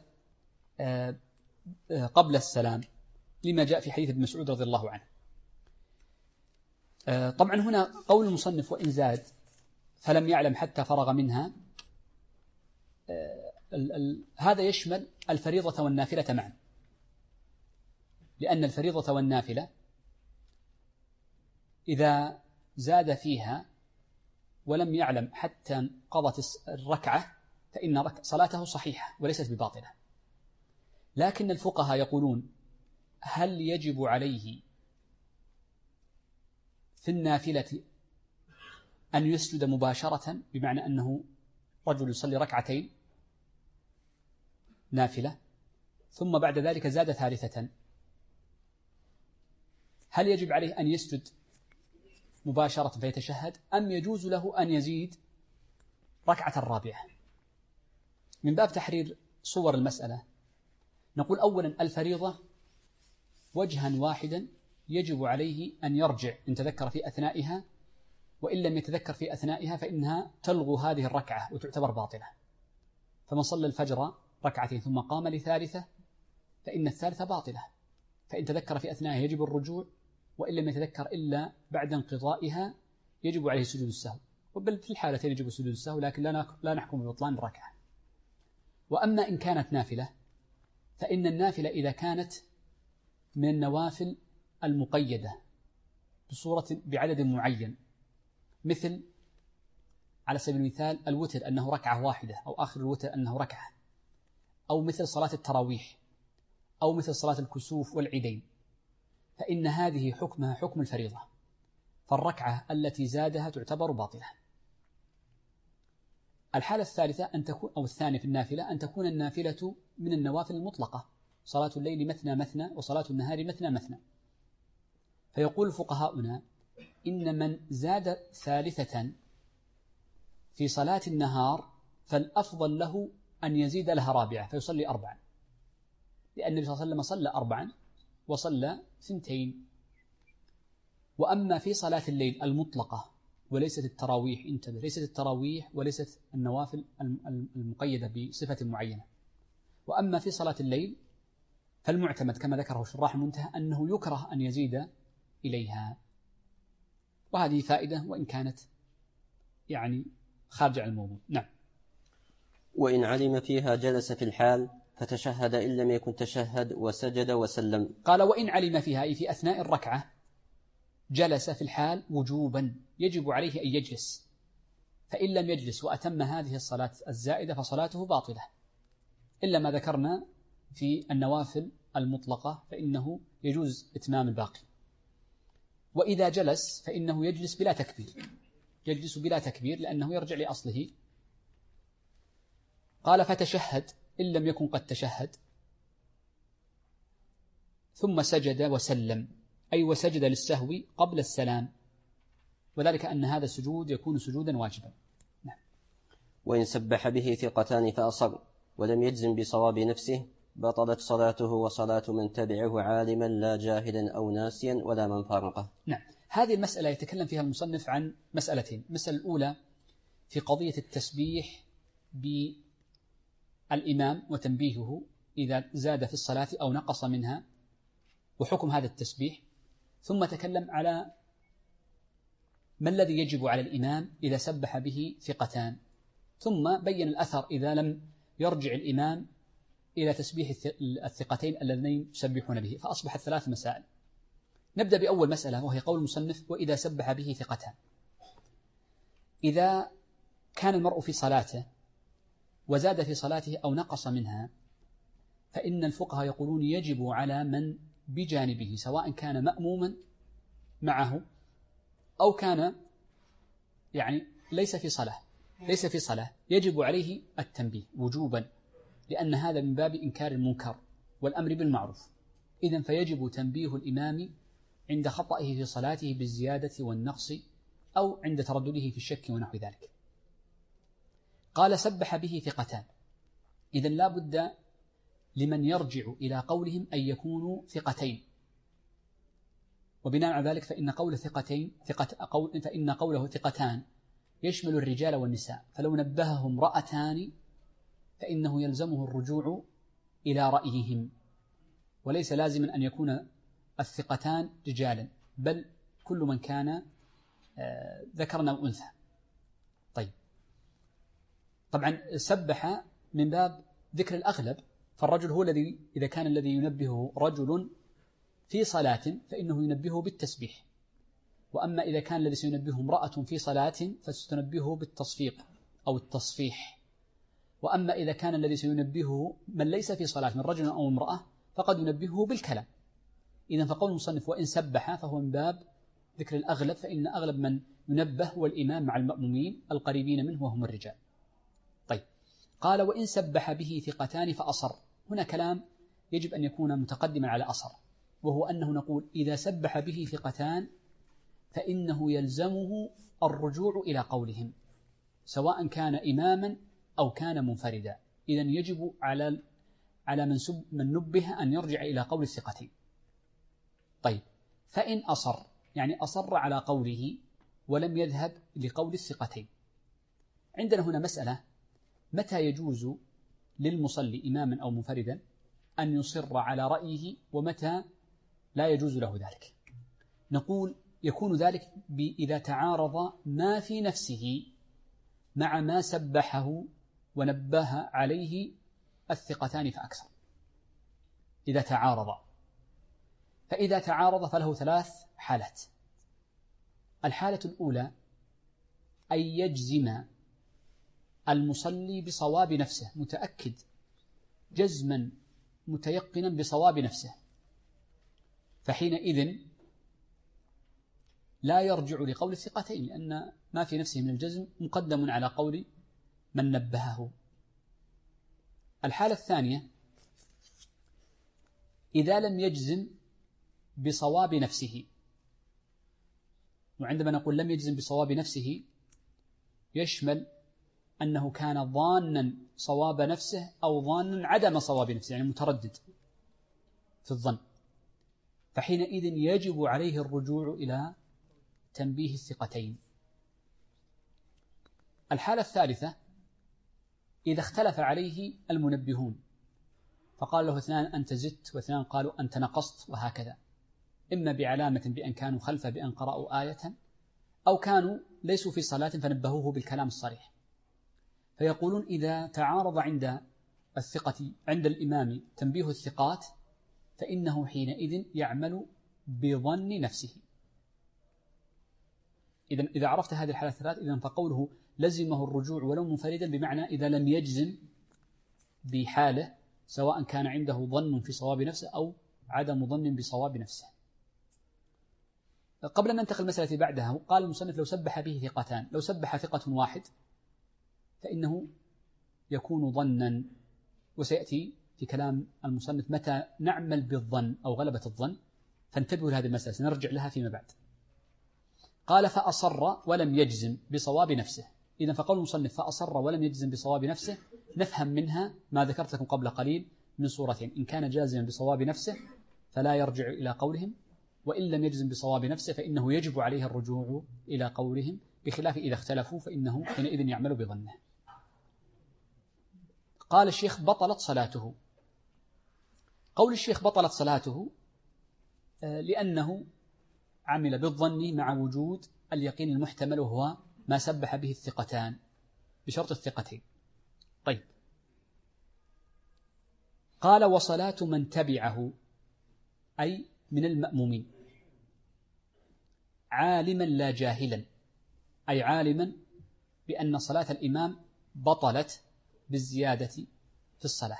B: قبل السلام، لما جاء في حديث ابن مسعود رضي الله عنه. طبعا هنا قول المصنف وإن زاد فلم يعلم حتى فرغ منها، هذا يشمل الفريضة والنافلة معا، لأن الفريضة والنافلة إذا زاد فيها ولم يعلم حتى قضت الركعة فإن صلاته صحيحة وليست بباطلة. لكن الفقهاء يقولون: هل يجب عليه في النافلة أن يسجد مباشرة، بمعنى أنه رجل يصلي ركعتين نافلة ثم بعد ذلك زاد ثالثة، هل يجب عليه أن يسجد مباشرة فيتشهد، أم يجوز له أن يزيد ركعة رابعة؟ من باب تحرير صور المسألة نقول: أولا الفريضة وجها واحدا يجب عليه أن يرجع إن تذكر في أثنائها، وإن لم يتذكر في أثنائها فإنها تلغو هذه الركعة وتعتبر باطلة. فمن صلى الفجر ركعتين ثم قام لثالثة فإن الثالثة باطلة، فإن تذكر في أثنائها يجب الرجوع، وإن لم يتذكر إلا بعد انقضائها يجب عليه سجود السهو، وبل في الحالتين يجب سجود السهو، لكن لا نحكم ببطلان الركعة. وأما إن كانت نافلة فإن النافلة إذا كانت من النوافل المقيدة بصورة بعدد معين، مثل على سبيل المثال الوتر أنه ركعة واحدة، أو آخر الوتر أنه ركعة، أو مثل صلاة التراويح، أو مثل صلاة الكسوف والعيدين، فإن هذه حكمها حكم الفريضة، فالركعة التي زادها تعتبر باطلة. الحالة الثالثة أن تكون، أو الثانية في النافلة، أن تكون النافلة من النوافل المطلقة، صلاة الليل مثنى مثنى وصلاة النهار مثنى مثنى. فيقول فقهاؤنا: إن من زاد ثالثة في صلاة النهار فالأفضل له أن يزيد لها رابعة فيصلي 4، لأن النبي صلى الله عليه وسلم صلى 4 وصلى 2. وأما في صلاة الليل المطلقة وليست التراويح، انتبه، ليست التراويح وليست النوافل المقيدة بصفة معينة، وأما في صلاة الليل فالمعتمد كما ذكره شراح المنتهى أنه يكره أن يزيد إليها. وهذه فائدة وإن كانت يعني خارج عن الموضوع. نعم.
A: وإن علم فيها جلس في الحال فتشهد إن لم يكن تشهد وسجد وسلم.
B: قال: وإن علم فيها، أي في أثناء الركعة، جلس في الحال وجوبا يجب عليه أن يجلس، فإن لم يجلس وأتم هذه الصلاة الزائدة فصلاته باطلة، إلا ما ذكرنا في النوافل المطلقة فإنه يجوز إتمام الباقي. وإذا جلس فإنه يجلس بلا تكبير، يجلس بلا تكبير لأنه يرجع لأصله. قال: فتشهد إن لم يكن قد تشهد، ثم سجد وسلم، أي وسجد للسهو قبل السلام، وذلك أن هذا السجود يكون سجودا واجبا. نعم.
A: وإن سبح به ثقتان فأصر ولم يجزم بصواب نفسه بطلت صلاته وصلاة من تبعه عالما لا جاهلا أو ناسيا ولا من فارقه.
B: نعم. هذه المسألة يتكلم فيها المصنف عن مسألتين. المسألة الأولى في قضية التسبيح بالإمام وتنبيهه إذا زاد في الصلاة أو نقص منها وحكم هذا التسبيح، ثم تكلم على ما الذي يجب على الإمام إذا سبح به ثقتان، ثم بين الأثر إذا لم يرجع الإمام إلى تسبيح الثقتين اللذين يسبحون به، فأصبحت 3 مسائل. نبدأ بأول مسألة وهي قول المصنف وإذا سبح به ثقتان. إذا كان المرء في صلاته وزاد في صلاته أو نقص منها، فإن الفقهاء يقولون يجب على من بجانبه سواء كان مأموما معه أو كان ليس في صلاة يجب عليه التنبيه وجوبا، لأن هذا من باب إنكار المنكر والأمر بالمعروف. إذن فيجب تنبيه الإمام عند خطئه في صلاته بالزيادة والنقص أو عند تردده في الشك ونحو ذلك. قال سبح به ثقتان، إذن لا بد لمن يرجع إلى قولهم أن يكونوا ثقتين، وبناء على ذلك فإن قوله ثقتان يشمل الرجال والنساء، فلو نبههم امرأتان فإنه يلزمه الرجوع إلى رأيهم، وليس لازما أن يكون الثقتان رجالا، بل كل من كان ذكرا أو أنثى. طيب، طبعا سبح من باب ذكر الأغلب، فالرجل هو الذي إذا كان الذي ينبهه رجل في صلاة فإنه ينبهه بالتسبيح، وأما إذا كان الذي سينبهه امرأة في صلاة فستنبهه بالتصفيق أو التصفيح، وأما إذا كان الذي سينبهه من ليس في صلاة من رجل أو امرأة فقد ينبهه بالكلام. إذن فقول المصنف وإن سبح فهو من باب ذكر الأغلب، فإن أغلب من ينبه هو الإمام مع المأمومين القريبين منه وهم الرجال. طيب، قال وإن سبح به ثقتان فأصر. هنا كلام يجب أن يكون متقدما على أصر، وهو أنه نقول إذا سبح به ثقتان فإنه يلزمه الرجوع إلى قولهم سواء كان إماما أو كان منفردا. إذن يجب على من نبه أن يرجع إلى قول الثقتين. طيب، فإن أصر يعني أصر على قوله ولم يذهب لقول الثقتين. عندنا هنا مسألة: متى يجوز للمصلي إماما أو منفردا أن يصر على رأيه، ومتى لا يجوز له ذلك؟ نقول يكون ذلك إذا تعارض ما في نفسه مع ما سبحه ونبه عليه الثقتان فأكثر. إذا تعارض، فإذا تعارض فله 3 حالات. الحالة الأولى أن يجزم المصلي بصواب نفسه، متأكد جزما متيقنا بصواب نفسه، فحينئذ لا يرجع لقول الثقتين، لأن ما في نفسه من الجزم مقدم على قول من نبهه. الحالة الثانية إذا لم يجزم بصواب نفسه، وعندما نقول لم يجزم بصواب نفسه يشمل أنه كان ظانا صواب نفسه أو ظانا عدم صواب نفسه، يعني متردد في الظن، فحينئذ يجب عليه الرجوع إلى تنبيه الثقتين. الحالة الثالثة إذا اختلف عليه المنبهون، فقال له 2 أنت زدت و2 قالوا أنت نقصت، وهكذا، إما بعلامة بأن كانوا خلفه بأن قرأوا آية، أو كانوا ليسوا في صلاة فنبهوه بالكلام الصريح. فيقولون إذا تعارض عند الإمام تنبيه الثقات فإنه حينئذ يعمل بظن نفسه. إذا عرفت هذه الحالة الثلاث، إذن فقوله لزمه الرجوع ولو منفردا، بمعنى إذا لم يجزم بحاله سواء كان عنده ظن في صواب نفسه أو عدم ظن بصواب نفسه. قبل أن ننتقل المسألة بعدها، قال المصنف لو سبح به ثقتان، لو سبح ثقة واحد فإنه يكون ظنا، وسيأتي في كلام المصنف متى نعمل بالظن أو غلبة الظن، فانتبهوا لهذه المسألة سنرجع لها فيما بعد. قال فأصر ولم يجزم بصواب نفسه. إذن فقول المصنف فأصر ولم يجزم بصواب نفسه نفهم منها ما ذكرت لكم قبل قليل من صورتين: إن كان جازما بصواب نفسه فلا يرجع إلى قولهم، وإن لم يجزم بصواب نفسه فإنه يجب عليه الرجوع إلى قولهم، بخلاف إذا اختلفوا فإنه حينئذ يعمل بظنه. قال الشيخ بطلت صلاته. قول الشيخ بطلت صلاته لأنه عمل بالظن مع وجود اليقين المحتمل، وهو ما سبح به الثقتان بشرط الثقتين. طيب، قال وصلاة من تبعه أي من المأمومين عالما لا جاهلا، أي عالما بأن صلاة الإمام بطلت بالزيادة في الصلاة،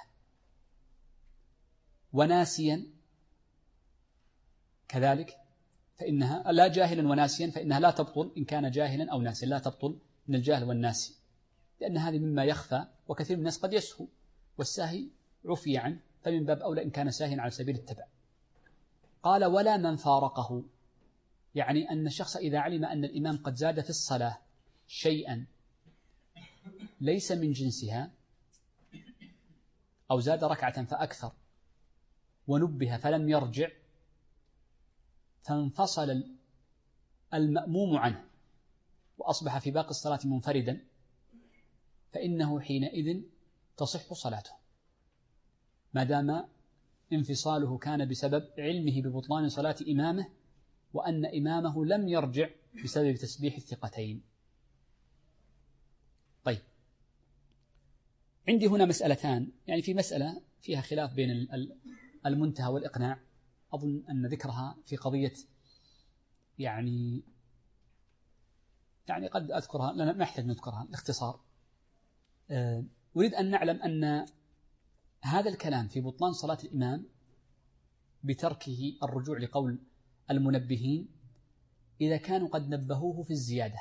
B: وناسيا كذلك فإنها لا جاهلا وناسيا فإنها لا تبطل إن كان جاهلا أو ناسيا، لا تبطل من الجاهل والناسي، لأن هذه مما يخفى وكثير من الناس قد يسهو، والساهي عفي عنه، فمن باب أولى إن كان ساهيا على سبيل التبع. قال ولا من فارقه، يعني أن الشخص إذا علم أن الإمام قد زاد في الصلاة شيئا ليس من جنسها، أو زاد ركعة فأكثر ونبه فلم يرجع، فانفصل المأموم عنه وأصبح في باقي الصلاة منفردا، فإنه حينئذ تصح صلاته، ما دام انفصاله كان بسبب علمه ببطلان صلاة إمامه، وأن إمامه لم يرجع بسبب تسبيح الثقتين. طيب، عندي هنا مسألتان، يعني في مسألة فيها خلاف بين المنتهى والإقناع، أظن أن ذكرها في قضية يعني قد أذكرها، لا ما أحتاج نذكرها الاختصار. أريد أن نعلم أن هذا الكلام في بطلان صلاة الإمام بتركه الرجوع لقول المنبهين إذا كانوا قد نبهوه في الزيادة،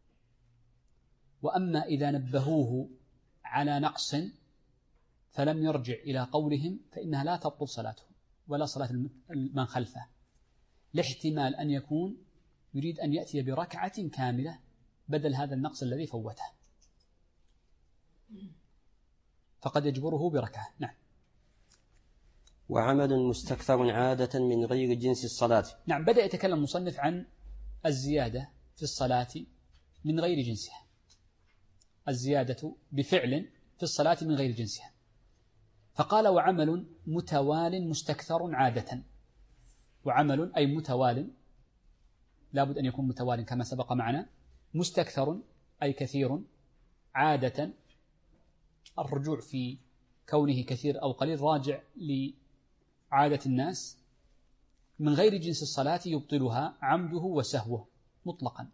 B: وأما إذا نبهوه على نقص فلم يرجع إلى قولهم فإنها لا تبطل صلاته ولا صلاة من خلفه، لاحتمال أن يكون يريد أن يأتي بركعة كاملة بدل هذا النقص الذي فوته، فقد يجبره بركعة. نعم.
A: وعمل مستكثر عادة من غير جنس الصلاة.
B: نعم، بدأ يتكلم المصنف عن الزيادة في الصلاة من غير جنسها، الزيادة بفعل في الصلاة من غير جنسها، فقال وعمل متوال مستكثر عادة. وعمل أي متوال، لابد أن يكون متوال كما سبق معنا، مستكثر أي كثير، عادة الرجوع في كونه كثير أو قليل راجع لعادة الناس، من غير جنس الصلاة يبطلها عمده وسهوه مطلقا.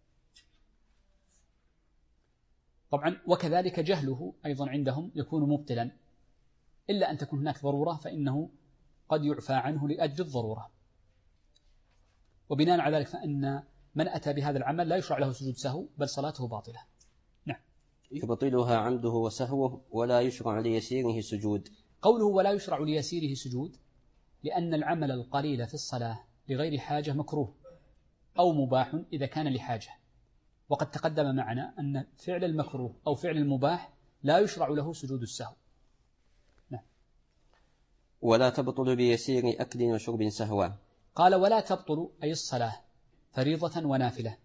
B: طبعا وكذلك جهله أيضا عندهم يكون مبطلا، إلا أن تكون هناك ضرورة فإنه قد يعفى عنه لأجل الضرورة. وبناء على ذلك فإن من أتى بهذا العمل لا يشرع له سجود سهو بل صلاته باطلة. نعم.
A: يبطلها عمده وسهوه ولا يشرع ليسيره سجود.
B: قوله ولا يشرع ليسيره سجود لأن العمل القليل في الصلاة لغير حاجة مكروه أو مباح إذا كان لحاجة، وقد تقدم معنا أن فعل المكروه أو فعل المباح لا يشرع له سجود السهو. نعم.
A: ولا تبطل بيسير أكل وشرب سهوا.
B: قال ولا تبطل أي الصلاة فريضة ونافلة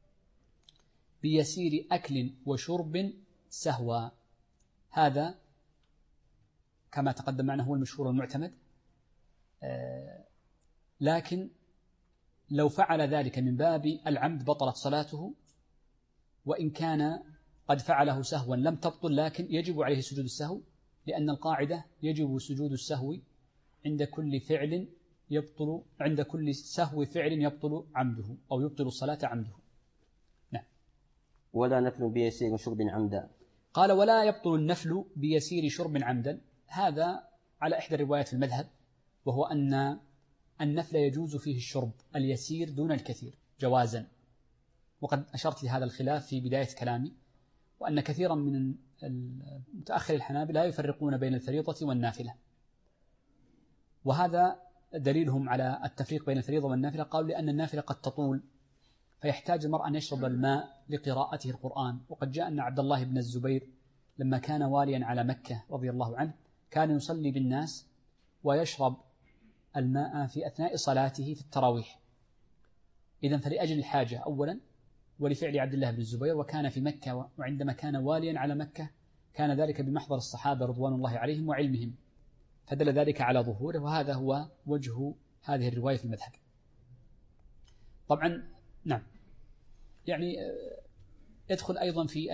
B: بيسير أكل وشرب سهوا، هذا كما تقدم معنا هو المشهور المعتمد، لكن لو فعل ذلك من باب العمد بطلت صلاته، وإن كان قد فعله سهوا لم تبطل، لكن يجب عليه سجود السهو، لأن القاعدة يجب سجود السهو عند كل فعل يبطل، عند كل سهو فعل يبطل عمده أو يبطل الصلاة عمده. نعم.
A: ولا نفل بيسير شرب عمدا.
B: قال ولا يبطل النفل بيسير شرب عمدا، هذا على إحدى الروايات في المذهب، وهو أن النفل يجوز فيه الشرب اليسير دون الكثير جوازا، وقد أشرت لهذا الخلاف في بداية كلامي، وأن كثيرا من متأخر الحنابلة لا يفرقون بين الفريضة والنافلة، وهذا دليلهم على التفريق بين الفريضة والنافلة. قالوا لأن النافلة قد تطول فيحتاج المرء أن يشرب الماء لقراءته القرآن، وقد جاء أن عبد الله بن الزبير لما كان واليا على مكة رضي الله عنه كان يصلي بالناس ويشرب الماء في أثناء صلاته في التراويح، إذن فلأجل الحاجة أولا، ولفعل عبد الله بن الزبير، وكان في مكة، وعندما كان واليا على مكة كان ذلك بمحضر الصحابة رضوان الله عليهم وعلمهم، فدل ذلك على ظهوره، وهذا هو وجه هذه الرواية في المذهب. طبعا نعم، يعني يدخل أيضا في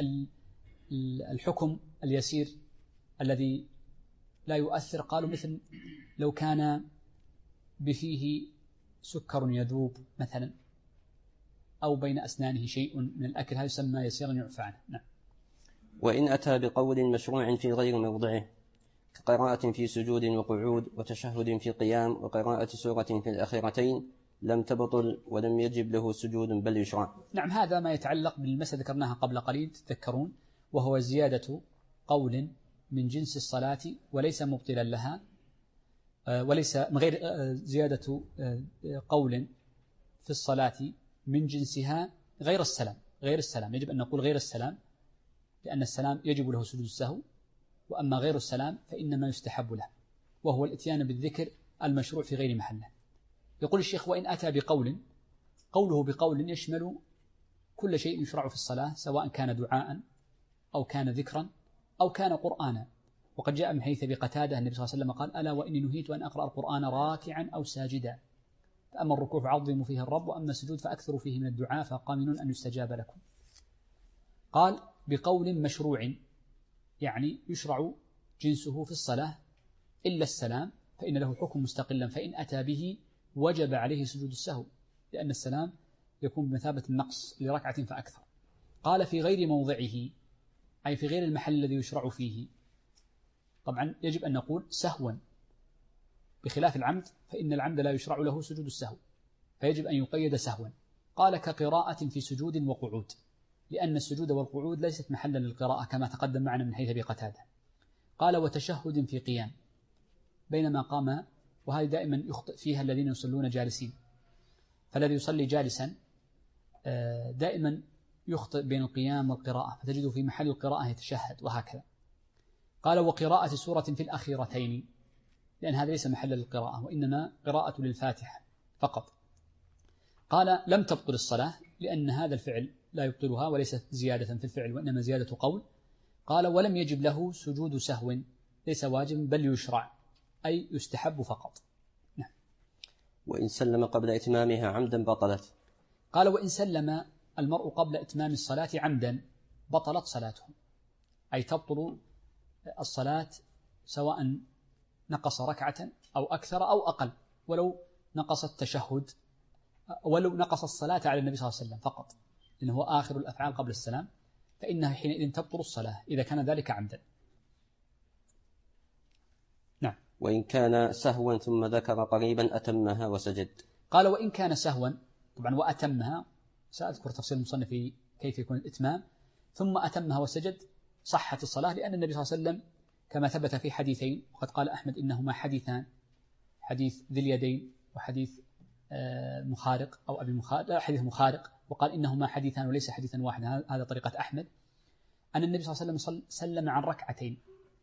B: الحكم اليسير الذي لا يؤثر، قالوا مثل لو كان بفيه سكر يذوب مثلا، أو بين أسنانه شيء من الأكل، هذا يسمى يسيرا يعفى عنه. نعم.
A: وإن أتى بقول مشروع في غير موضعه كقراءة في سجود وقعود وتشهد في قيام وقراءة سورة في الأخيرتين لم تبطل ولم يجب له سجود بل يشرع.
B: نعم، هذا ما يتعلق بالمسألة ذكرناها قبل قليل تذكرون، وهو زيادة قول من جنس الصلاة وليس مبطلا لها، وليس من غير زيادة قول في الصلاة من جنسها غير السلام. غير السلام يجب أن نقول غير السلام، لأن السلام يجب له سجود السهو، وأما غير السلام فإنما يستحب له، وهو الإتيان بالذكر المشروع في غير محله. يقول الشيخ: وإن أتى بقول، قوله بقول يشمل كل شيء يشرع في الصلاة، سواء كان دعاء أو كان ذكرا أو كان قرآنا. وقد جاء من حديث أبي قتادة النبي صلى الله عليه وسلم قال: ألا وإني نهيت أن أقرأ القرآن راكعا أو ساجدا، فأما الركوع فعظموا فيه الرب، وأما السجود فأكثروا فيه من الدعاء فقامنون أن يستجاب لكم. قال بقول مشروع، يعني يشرع جنسه في الصلاة إلا السلام، فإن له حكم مستقلا، فإن أتى به وجب عليه سجود السهو، لأن السلام يكون بمثابة النقص لركعة فأكثر. قال في غير موضعه، أي في غير المحل الذي يشرع فيه. طبعا يجب أن نقول سهوا، بخلاف العمد، فإن العمد لا يشرع له سجود السهو، فيجب أن يقيد سهوا. قال كقراءة في سجود وقعود، لأن السجود والقعود ليست محلا للقراءة كما تقدم معنا من حيث أبي قتادة. قال وتشهد في قيام، بينما قام، وهذه دائما يخطئ فيها الذين يصلون جالسين، فالذي يصلي جالسا دائما يخطئ بين القيام والقراءة، فتجده في محل القراءة يتشهد وهكذا. قال وقراءة سورة في الأخيرتين، لأن هذا ليس محل للقراءة، وإنما قراءة للفاتحة فقط. قال لم تبطل الصلاة، لأن هذا الفعل لا يبطلها، وليست زيادة في الفعل وإنما زيادة قول. قال ولم يجب له سجود سهو، ليس واجب بل يشرع، أي يستحب فقط. نعم.
A: وإن سلم قبل إتمامها عمدا بطلت.
B: قال وإن سلم المرء قبل إتمام الصلاة عمدا بطلت صلاته، أي تبطل الصلاة سواء نقص ركعة أو أكثر أو أقل، ولو نقص التشهد، ولو نقص الصلاة على النبي صلى الله عليه وسلم فقط، لأنه هو آخر الأفعال قبل السلام، فإنها حينئذ تبطل الصلاة إذا كان ذلك عمدا. نعم.
A: وإن كان سهوا ثم ذكر قريبا أتمها وسجد.
B: قال وإن كان سهوا، طبعا وأتمها سأذكر تفصيل المصنف في كيف يكون الإتمام، ثم أتمها وسجد صحت الصلاة، لأن النبي صلى الله عليه وسلم كما ثبت في حديثين، وقد قال أحمد إنهما حديثان، حديث ذي اليدين وحديث مخارق أو أبي مخارق، حديث مخارق، وقال إنهما حديثان وليس حديثا واحدا، هذا طريقة أحمد، أن النبي صلى الله عليه وسلم سلم عن ركعتين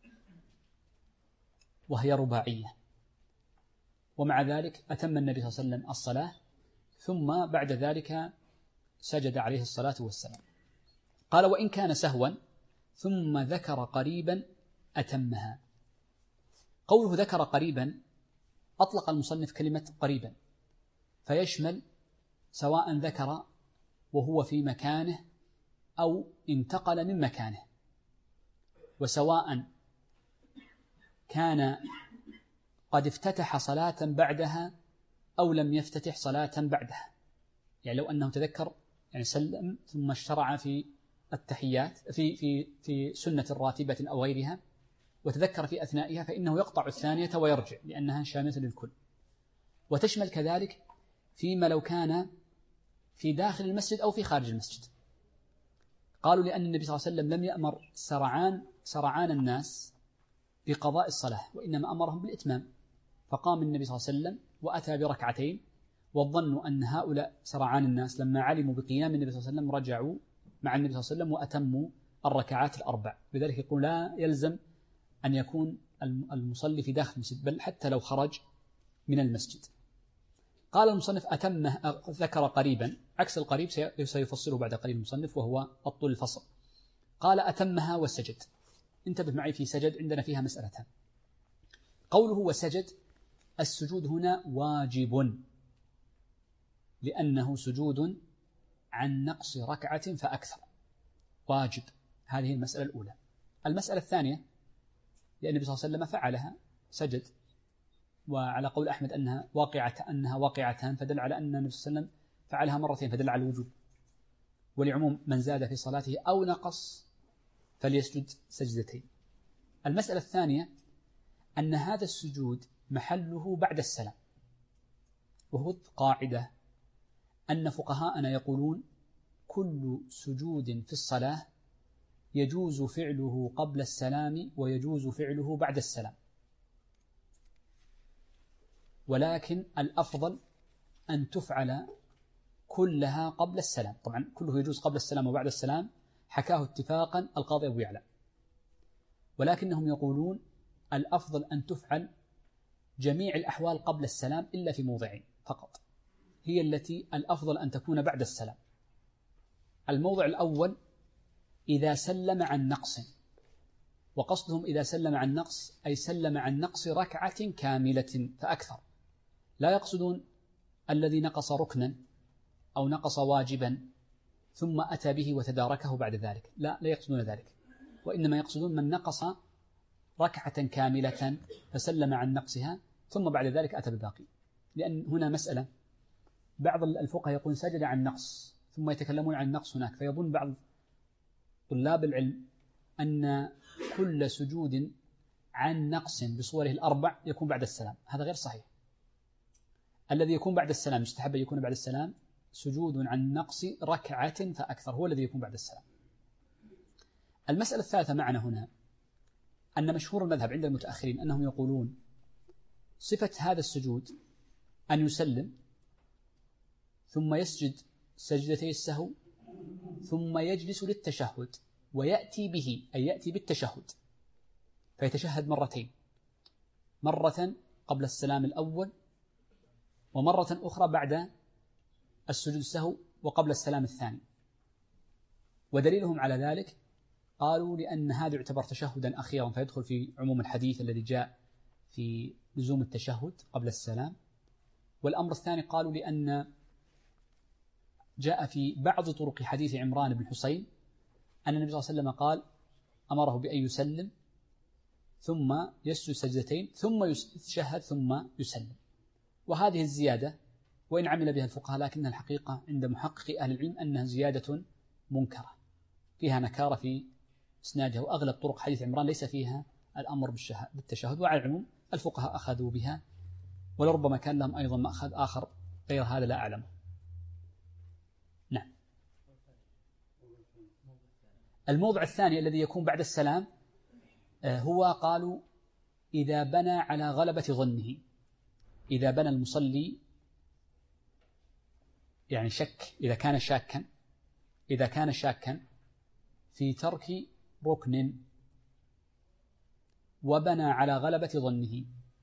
B: وهي رباعية، ومع ذلك أتم النبي صلى الله عليه وسلم الصلاة، ثم بعد ذلك سجد عليه الصلاة والسلام. قال وإن كان سهوا ثم ذكر قريبا أتمها. قوله ذكر قريبا، أطلق المصنف كلمة قريبا، فيشمل سواء ذكر وهو في مكانه أو انتقل من مكانه، وسواء كان قد افتتح صلاة بعدها أو لم يفتتح صلاة بعدها. يعني لو أنه تذكر، يعني سلم ثم اشترع في التحيات في سنة راتبة أو غيرها، وتذكر في أثنائها، فإنه يقطع الثانية ويرجع، لأنها شاملة للكل. وتشمل كذلك فيما لو كان في داخل المسجد أو في خارج المسجد. قالوا لأن النبي صلى الله عليه وسلم لم يأمر سرعان الناس بقضاء الصلاة، وإنما أمرهم بالإتمام، فقام النبي صلى الله عليه وسلم وأتى بركعتين، والظن أن هؤلاء سرعان الناس لما علموا بقيام النبي صلى الله عليه وسلم رجعوا مع النبي صلى الله عليه وسلم وأتموا الركعات الأربع. بذلك يقول لا يلزم أن يكون المصلي في داخل المسجد، بل حتى لو خرج من المسجد. قال المصنف أتمه، ذكر قريبا عكس القريب سيفصله بعد قليل المصنف وهو الطول الفصل. قال أتمها وسجد. انتبه معي في سجد، عندنا فيها مسألتان. قوله وسجد، السجود هنا واجب لأنه سجود عن نقص ركعة فأكثر، واجب. هذه المسألة الأولى. المسألة الثانية، لأن النبي صلى الله عليه وسلم فعلها، سجد، وعلى قول أحمد أنها واقعتان، فدل على أن النبي صلى الله عليه وسلم فعلها مرتين، فدل على الوجوب، ولعموم من زاد في صلاته أو نقص فليسجد سجدتين. المسألة الثانية أن هذا السجود محله بعد السلام، وهو قاعدة أن فقهاءنا يقولون كل سجود في الصلاة يجوز فعله قبل السلام ويجوز فعله بعد السلام، ولكن الأفضل أن تفعل كلها قبل السلام. طبعا كله يجوز قبل السلام وبعد السلام، حكاه اتفاقا القاضي أبو يعلى، ولكنهم يقولون الأفضل أن تفعل جميع الأحوال قبل السلام إلا في موضعين فقط، هي التي الأفضل أن تكون بعد السلام. الموضع الأول إذا سلم عن نقص، وقصدهم إذا سلم عن نقص أي سلم عن نقص ركعة كاملة فأكثر، لا يقصدون الذي نقص ركنا أو نقص واجبا ثم أتى به وتداركه بعد ذلك، لا يقصدون ذلك، وإنما يقصدون من نقص ركعة كاملة فسلم عن نقصها ثم بعد ذلك أتى بالباقي. لأن هنا مسألة، بعض الفقهاء يقول سجد عن نقص ثم يتكلمون عن النقص هناك، فيظن بعض طلاب العلم أن كل سجود عن نقص بصوره الأربع يكون بعد السلام. هذا غير صحيح. الذي يكون بعد السلام، يستحب أن يكون بعد السلام سجود عن نقص ركعة فأكثر، هو الذي يكون بعد السلام. المسألة الثالثة معنا هنا أن مشهور المذهب عند المتأخرين أنهم يقولون صفة هذا السجود أن يسلم ثم يسجد سجدتي السهو ثم يجلس للتشهد ويأتي به، أي يأتي بالتشهد، فيتشهد مرتين، مرة قبل السلام الأول ومرة أخرى بعد السجود السهو وقبل السلام الثاني. ودليلهم على ذلك قالوا لأن هذا يعتبر تشهدا أخيرا فيدخل في عموم الحديث الذي جاء في لزوم التشهد قبل السلام. والأمر الثاني قالوا لأن جاء في بعض طرق حديث عمران بن حسين أن النبي صلى الله عليه وسلم قال أمره بأن يسلم ثم يسجد سجدتين ثم يتشهد ثم يسلم. وهذه الزيادة وإن عمل بها الفقهاء لكنها الحقيقة عند محقق أهل العلم أنها زيادة منكرة فيها نكارة في إسنادها، وأغلب طرق حديث عمران ليس فيها الأمر بالتشهد، وعلى العموم الفقهاء أخذوا بها، ولربما كان لهم أيضا مأخذ آخر غير هذا لا أعلم. نعم. الموضع الثاني الذي يكون بعد السلام هو قالوا إذا بنى على غلبة ظنه، إذا بنى المصلي يعني شك، إذا كان شاكا في ترك ركن وبنى على غلبة ظنه.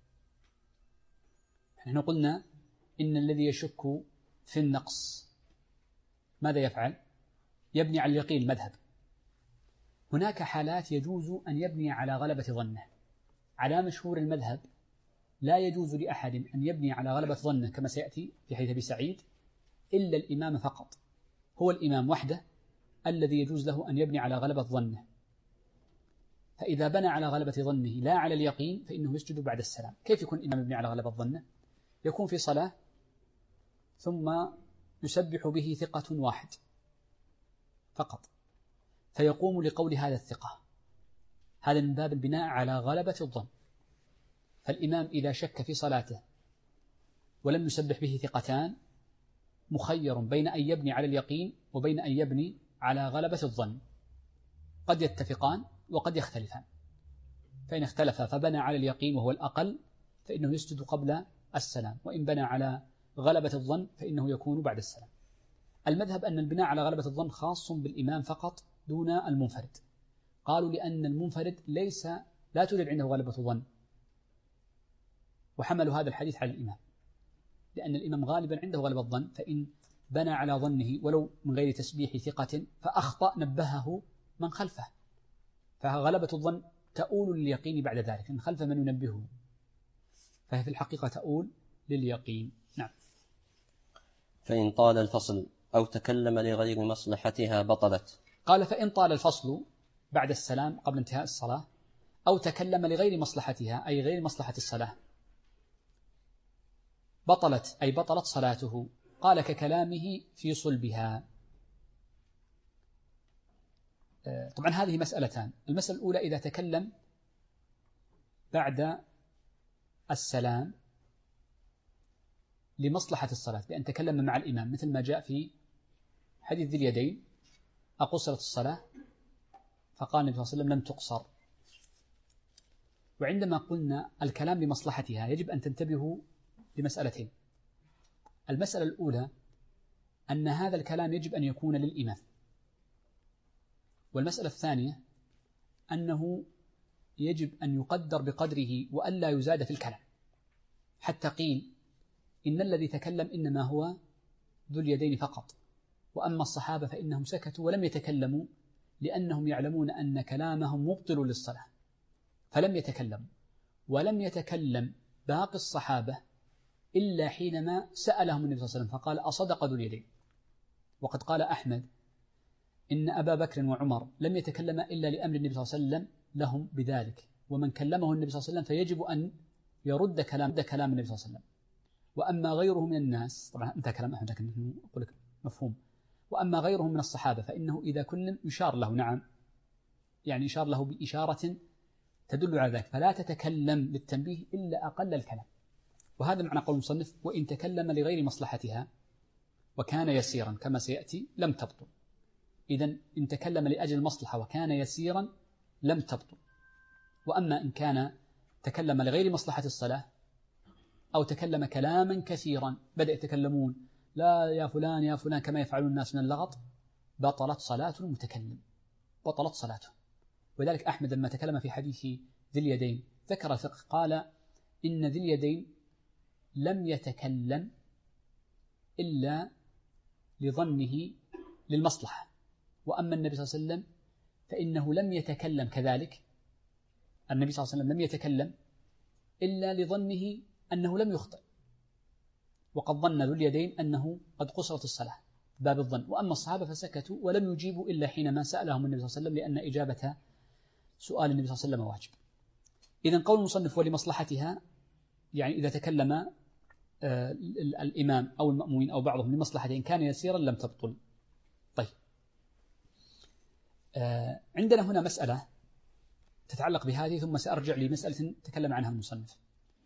B: نحن قلنا إن الذي يشك في النقص ماذا يفعل؟ يبني على اليقين المذهب. هناك حالات يجوز أن يبني على غلبة ظنه. على مشهور المذهب لا يجوز لأحد أن يبني على غلبة ظنه كما سيأتي في حديث أبي سعيد إلا الإمام فقط، هو الإمام وحده الذي يجوز له أن يبني على غلبة ظنه. فإذا بنى على غلبة ظنه لا على اليقين فإنه يسجد بعد السلام. كيف يكون الإمام يبني على غلبة ظنه؟ يكون في صلاة ثم يسبح به ثقة واحد فقط، فيقوم لقول هذا الثقة، هذا من باب البناء على غلبة الظن. فالإمام إذا شك في صلاته ولم يسبح به ثقتان مخير بين أن يبني على اليقين وبين أن يبني على غلبة الظن، قد يتفقان وقد يختلفان. فإن اختلفا فبنى على اليقين وهو الأقل فإنه يسجد قبل السلام، وإن بنى على غلبة الظن فإنه يكون بعد السلام. المذهب أن البناء على غلبة الظن خاص بالإمام فقط دون المنفرد. قالوا لأن المنفرد لا توجد عنده غلبة ظن، وحملوا هذا الحديث على الإمام. لأن الإمام غالبا عنده غالب الظن، فإن بنى على ظنه ولو من غير تسبيح ثقة فأخطأ نبهه من خلفه، فغلبة الظن تؤول لليقين بعد ذلك، إن خلف من ينبهه فهي في الحقيقة تؤول لليقين. نعم.
A: فإن طال الفصل أو تكلم لغير مصلحتها بطلت.
B: قال فإن طال الفصل بعد السلام قبل انتهاء الصلاة أو تكلم لغير مصلحتها أي غير مصلحة الصلاة بطلت، أي بطلت صلاته. قال ككلامه في صلبها. طبعا هذه مسألتان. المسألة الأولى إذا تكلم بعد السلام لمصلحة الصلاة بأن تكلم مع الإمام، مثل ما جاء في حديث ذي اليدين أقصرت الصلاة؟ فقال النبي صلى الله عليه وسلم لم تقصر. وعندما قلنا الكلام لمصلحتها يجب أن تنتبهوا لمسألتين. المسألة الأولى أن هذا الكلام يجب أن يكون للإمام، والمسألة الثانية أنه يجب أن يقدر بقدره وألا يزاد في الكلام، حتى قيل إن الذي تكلم إنما هو ذو اليدين فقط، وأما الصحابة فإنهم سكتوا ولم يتكلموا لأنهم يعلمون أن كلامهم مبطل للصلاة فلم يتكلموا. ولم يتكلم باقي الصحابة إلا حينما سألهم النبي صلى الله عليه وسلم فقال أصدق ذو اليدين. وقد قال أحمد إن أبا بكر وعمر لم يتكلم إلا لأمر النبي صلى الله عليه وسلم لهم بذلك، ومن كلمه النبي صلى الله عليه وسلم فيجب أن يرد كلام النبي صلى الله عليه وسلم. وأما غيره من الناس، طبعا انتهى كلام أحمد لكن أقول لك مفهوم، وأما غيره من الصحابة فإنه إذا كلم يشار له، نعم يعني يشار له بإشارة تدل على ذلك، فلا تتكلم للتنبيه إلا أقل الكلام. وهذا معنى قول المصنف وإن تكلم لغير مصلحتها وكان يسيرا كما سيأتي لم تبطل. إذن إن تكلم لأجل المصلحة وكان يسيرا لم تبطل. وأما إن كان تكلم لغير مصلحة الصلاة أو تكلم كلاما كثيرا بدأ يتكلمون لا يا فلان يا فلان كما يفعلون الناس من اللغط، بطلت صلاة المتكلم، بطلت صلاته. ولذلك أحمد لما تكلم في حديث ذي اليدين ذكر الفقه، قال إن ذي اليدين لم يتكلم إلا لظنه للمصلحة، وأما النبي صلى الله عليه وسلم فإنه لم يتكلم كذلك. النبي صلى الله عليه وسلم لم يتكلم إلا لظنه أنه لم يخطئ، وقد ظن ذو اليدين أنه قد قصرت الصلاة باب الظن. وأما الصحابة فسكتوا ولم يجيبوا إلا حينما سألهم النبي صلى الله عليه وسلم، لأن إجابة سؤال النبي صلى الله عليه وسلم واجب. إذن قول المصنف ولمصلحتها يعني إذا تكلم الإمام أو المأمومين أو بعضهم لمصلحته إن كان يسيرا لم تبطل. طيب، عندنا هنا مسألة تتعلق بهذه ثم سأرجع لمسألة تكلم عنها المصنف.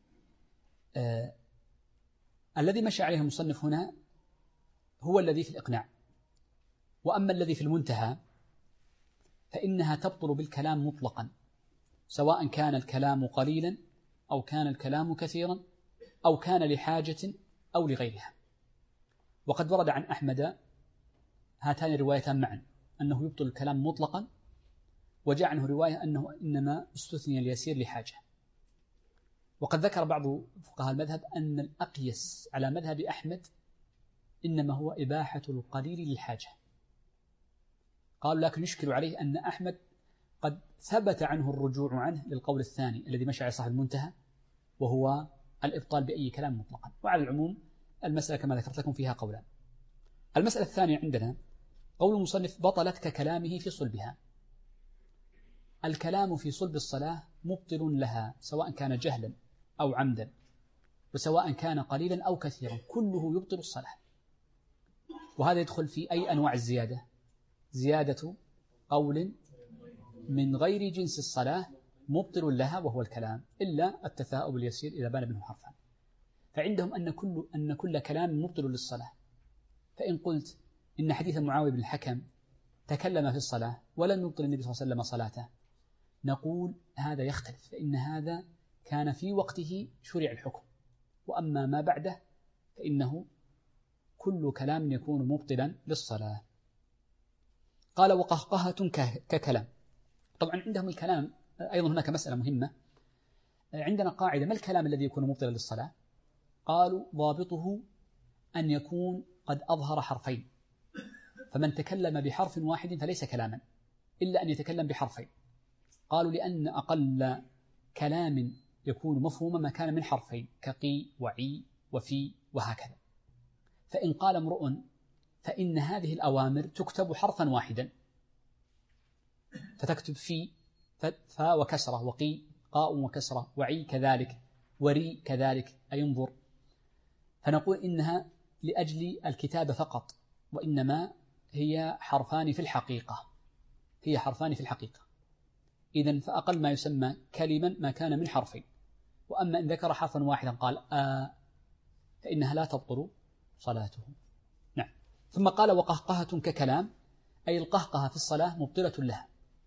B: الذي مشى عليه المصنف هنا هو الذي في الإقناع، وأما الذي في المنتهى فإنها تبطل بالكلام مطلقا، سواء كان الكلام قليلا أو كان الكلام كثيرا أو كان لحاجة أو لغيرها. وقد ورد عن أحمد هاتان الروايتان معا أنه يبطل الكلام مطلقا، وجاء عنه رواية أنه إنما استثني اليسير لحاجة. وقد ذكر بعض فقهاء المذهب أن الأقيس على مذهب أحمد إنما هو إباحة القليل للحاجة. قالوا لكن يشكل عليه أن أحمد قد ثبت عنه الرجوع عنه للقول الثاني الذي مشى على صاحب المنتهى، وهو الإبطال بأي كلام مطلقا. وعلى العموم المسألة كما ذكرت لكم فيها قولان. المسألة الثانية عندنا قول المصنف بطلت ككلامه في صلبها. الكلام في صلب الصلاة مبطل لها سواء كان جهلا أو عمدا، وسواء كان قليلا أو كثيرا، كله يبطل الصلاة. وهذا يدخل في أي أنواع الزيادة؟ زيادة قول من غير جنس الصلاة مبطل لها وهو الكلام، إلا التثاؤب اليسير إذا بان منه حرفا. فعندهم أن كل كلام مبطل للصلاة. فإن قلت إن حديث معاوية بن الحكم تكلم في الصلاة ولم يبطل النبي صلى الله عليه وسلم صلاته، نقول هذا يختلف، فإن هذا كان في وقته شرع الحكم، وأما ما بعده فإنه كل كلام يكون مبطلا للصلاة. قال وقهقهة ككلام. طبعا عندهم الكلام أيضا هناك مسألة مهمة. عندنا قاعدة: ما الكلام الذي يكون مبطلا للصلاة؟ قالوا ضابطه أن يكون قد أظهر حرفين، فمن تكلم بحرف واحد فليس كلاما إلا أن يتكلم بحرفين. قالوا لأن أقل كلام يكون مفهوما ما كان من حرفين كقي وعي وفي وهكذا. فإن قال امرؤ فإن هذه الأوامر تكتب حرفا واحدا، فتكتب في فاء وكسرة، وقي قاء وكسرة، وعي كذلك، وري كذلك أي انظر، فنقول إنها لأجل الكتابة فقط، وإنما هي حرفان في الحقيقة، هي حرفان في الحقيقة. إذن فأقل ما يسمى كلما ما كان من حرفين. وأما إن ذكر حرفا واحدا قال فإنها لا تبطل صلاته. نعم. ثم قال وقهقهة ككلام، أي القهقهة في الصلاة مبطلة لها،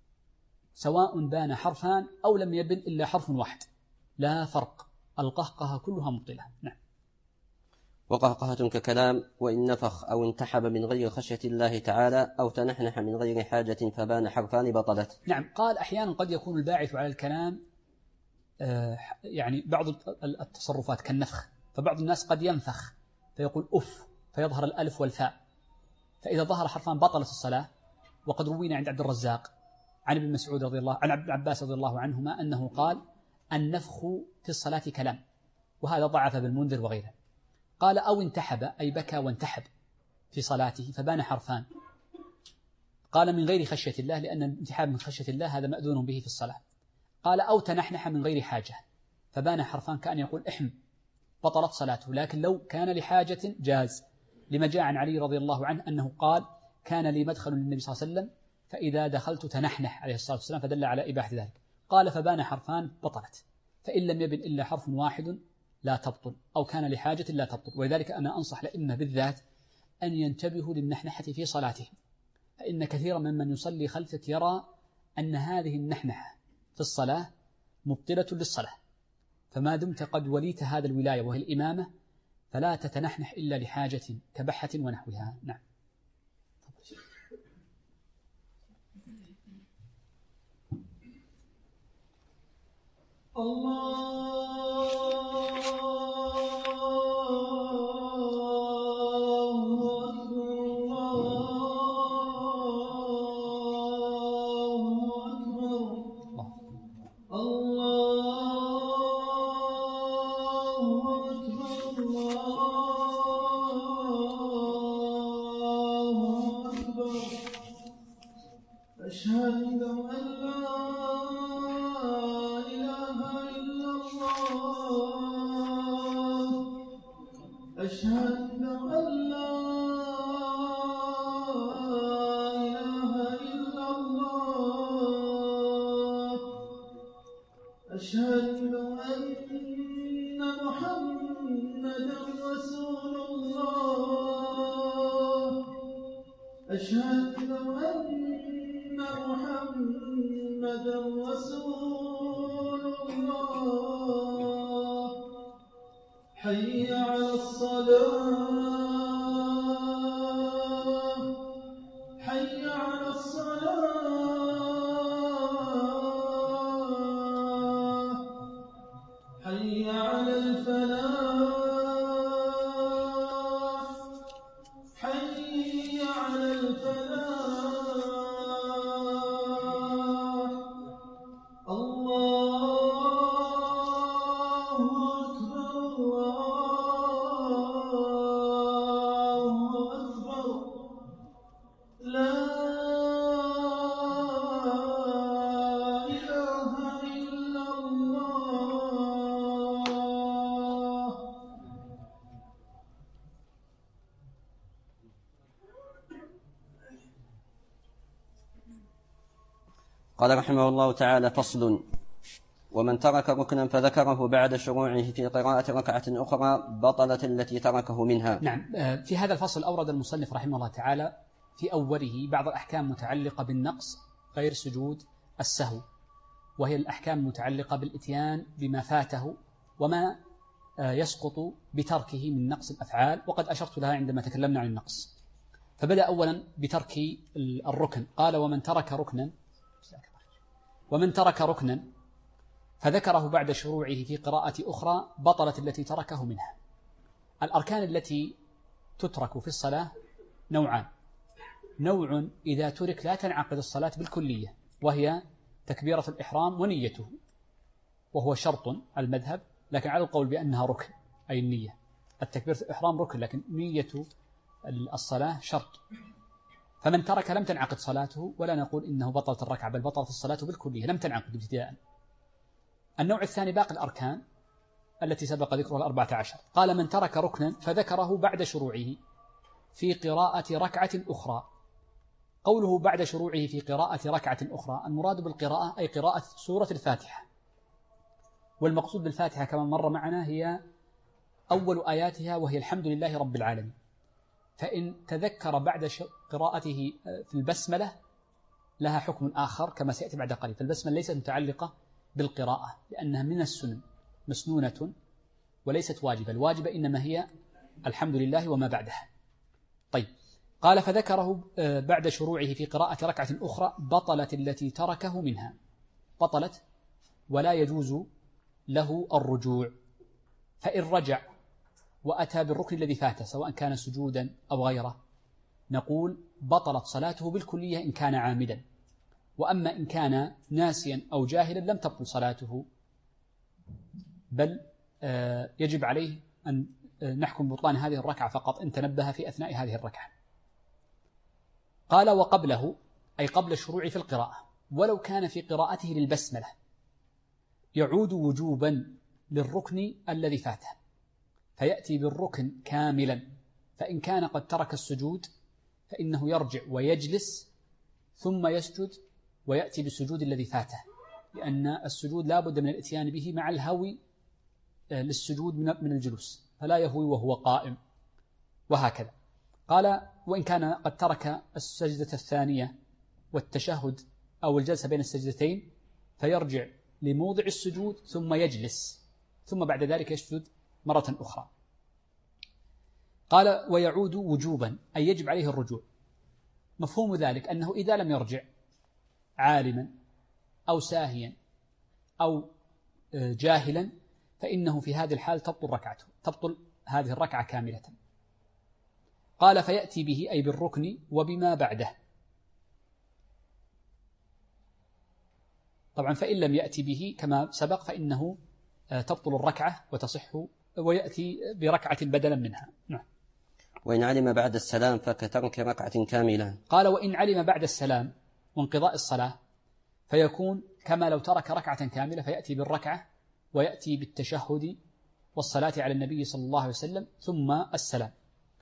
B: سواء بان حرفان أو لم يبن إلا حرف واحد، لا فرق، القهقهة كلها مبطلة. نعم.
A: وقهقهة ككلام وإن نفخ أو انتحب من غير خشية الله تعالى أو تنحنح من غير حاجة فبان حرفان بطلت.
B: نعم. قال أحيانا قد يكون الباعث على الكلام يعني بعض التصرفات كالنفخ، فبعض الناس قد ينفخ فيقول أف فيظهر الألف والفاء، فإذا ظهر حرفان بطلت الصلاة. وقد روينا عند عبد الرزاق عن ابن مسعود رضي الله عن ابن عباس رضي الله عنهما أنه قال النفخ في الصلاة كلام، وهذا ضعف بالمنذر وغيره. قال أو انتحب أي بكى وانتحب في صلاته فبان حرفان، قال من غير خشية الله، لأن الانتحاب من خشية الله هذا مأذون به في الصلاة. قال أو تنحنح من غير حاجة فبان حرفان، كأن يقول احم، بطلت صلاته. لكن لو كان لحاجة جاز، لما جاء عن علي رضي الله عنه أنه قال كان لي مدخل للنبي صلى الله عليه وسلم فإذا دخلت تنحنح عليه الصلاة والسلام، فدل على إباحة ذلك. قال فبان حرفان بطلت، فإن لم يبن إلا حرف واحد لا تبطل، أو كان لحاجة لا تبطل. ولذلك أنا أنصح لإما بالذات أن ينتبهوا للنحنحة في صلاتهم، فإن كثيرا ممن يصلي خلفك يرى أن هذه النحنحة في الصلاة مبطلة للصلاة، فما دمت قد وليت هذا الولاية وهي الإمامة فلا تتنحنح إلا لحاجة كبحة ونحوها. نعم.
C: حي على الصلاة حي على الصلاة حي على الفلاح حي على الفلاح الله
A: قال رحمه الله تعالى: فصل. ومن ترك ركنا فذكره بعد شروعه في قراءة ركعة أخرى بطلت التي تركه منها.
B: نعم. في هذا الفصل أورد المصنف رحمه الله تعالى في أوله بعض الأحكام متعلقة بالنقص غير سجود السهو، وهي الأحكام المتعلقة بالإتيان بما فاته وما يسقط بتركه من نقص الأفعال، وقد أشرت لها عندما تكلمنا عن النقص. فبدأ أولا بترك الركن، قال ومن ترك ركنا فذكره بعد شروعه في قراءة أخرى بطلت التي تركه منها. الأركان التي تترك في الصلاة نوعان: نوع إذا ترك لا تنعقد الصلاة بالكلية، وهي تكبيرة الإحرام ونيته، وهو شرط المذهب، لكن على القول بأنها ركن، أي النية. التكبيرة الإحرام ركن، لكن نية الصلاة شرط. فمن ترك لم تنعقد صلاته، ولا نقول إنه بطلت الركعة، بل بطلت الصلاة بالكلية، لم تنعقد ابتداء. النوع الثاني باقي الأركان التي سبق ذكرها 14. قال: من ترك ركنا فذكره بعد شروعه في قراءة ركعة أخرى. قوله بعد شروعه في قراءة ركعة أخرى، المراد بالقراءة أي قراءة سورة الفاتحة، والمقصود بالفاتحة كما مر معنا هي أول آياتها، وهي الحمد لله رب العالمين. فإن تذكر بعد قراءته في البسملة لها حكم آخر كما سيأتي بعد قليل. فالبسملة ليست متعلقة بالقراءة لأنها من السنن، مسنونة وليست واجبة. الواجبة إنما هي الحمد لله وما بعدها. طيب، قال: فذكره بعد شروعه في قراءة ركعة أخرى بطلت التي تركه منها، بطلت ولا يجوز له الرجوع. فإن رجع وأتى بالركن الذي فاته سواء كان سجودا أو غيره، نقول بطلت صلاته بالكلية إن كان عامدا. وأما إن كان ناسيا أو جاهلا لم تبطل صلاته، بل يجب عليه أن نحكم بطلان هذه الركعة فقط إن تنبه في أثناء هذه الركعة. قال: وقبله أي قبل الشروع في القراءة، ولو كان في قراءته للبسملة يعود وجوبا للركن الذي فاته، فيأتي بالركن كاملا. فإن كان قد ترك السجود فإنه يرجع ويجلس ثم يسجد ويأتي بالسجود الذي فاته، لأن السجود لا بد من الاتيان به مع الهوي للسجود من الجلوس، فلا يهوي وهو قائم، وهكذا. قال: وإن كان قد ترك السجدة الثانية والتشهد أو الجلسة بين السجدتين فيرجع لموضع السجود ثم يجلس، ثم بعد ذلك يسجد مرة أخرى. قال: ويعود وجوبا أي يجب عليه الرجوع. مفهوم ذلك أنه إذا لم يرجع عالما أو ساهيا أو جاهلا فإنه في هذه الحال تبطل ركعته، تبطل هذه الركعة كاملة. قال: فيأتي به أي بالركن وبما بعده. طبعا فإن لم يأتي به كما سبق فإنه تبطل الركعة وتصح، ويأتي بركعة بدلا منها. نعم.
A: وإن علم بعد السلام فكترك ركعة كاملة.
B: قال: وإن علم بعد السلام وانقضاء الصلاة فيكون كما لو ترك ركعة كاملة، فيأتي بالركعة ويأتي بالتشهد والصلاة على النبي صلى الله عليه وسلم ثم السلام.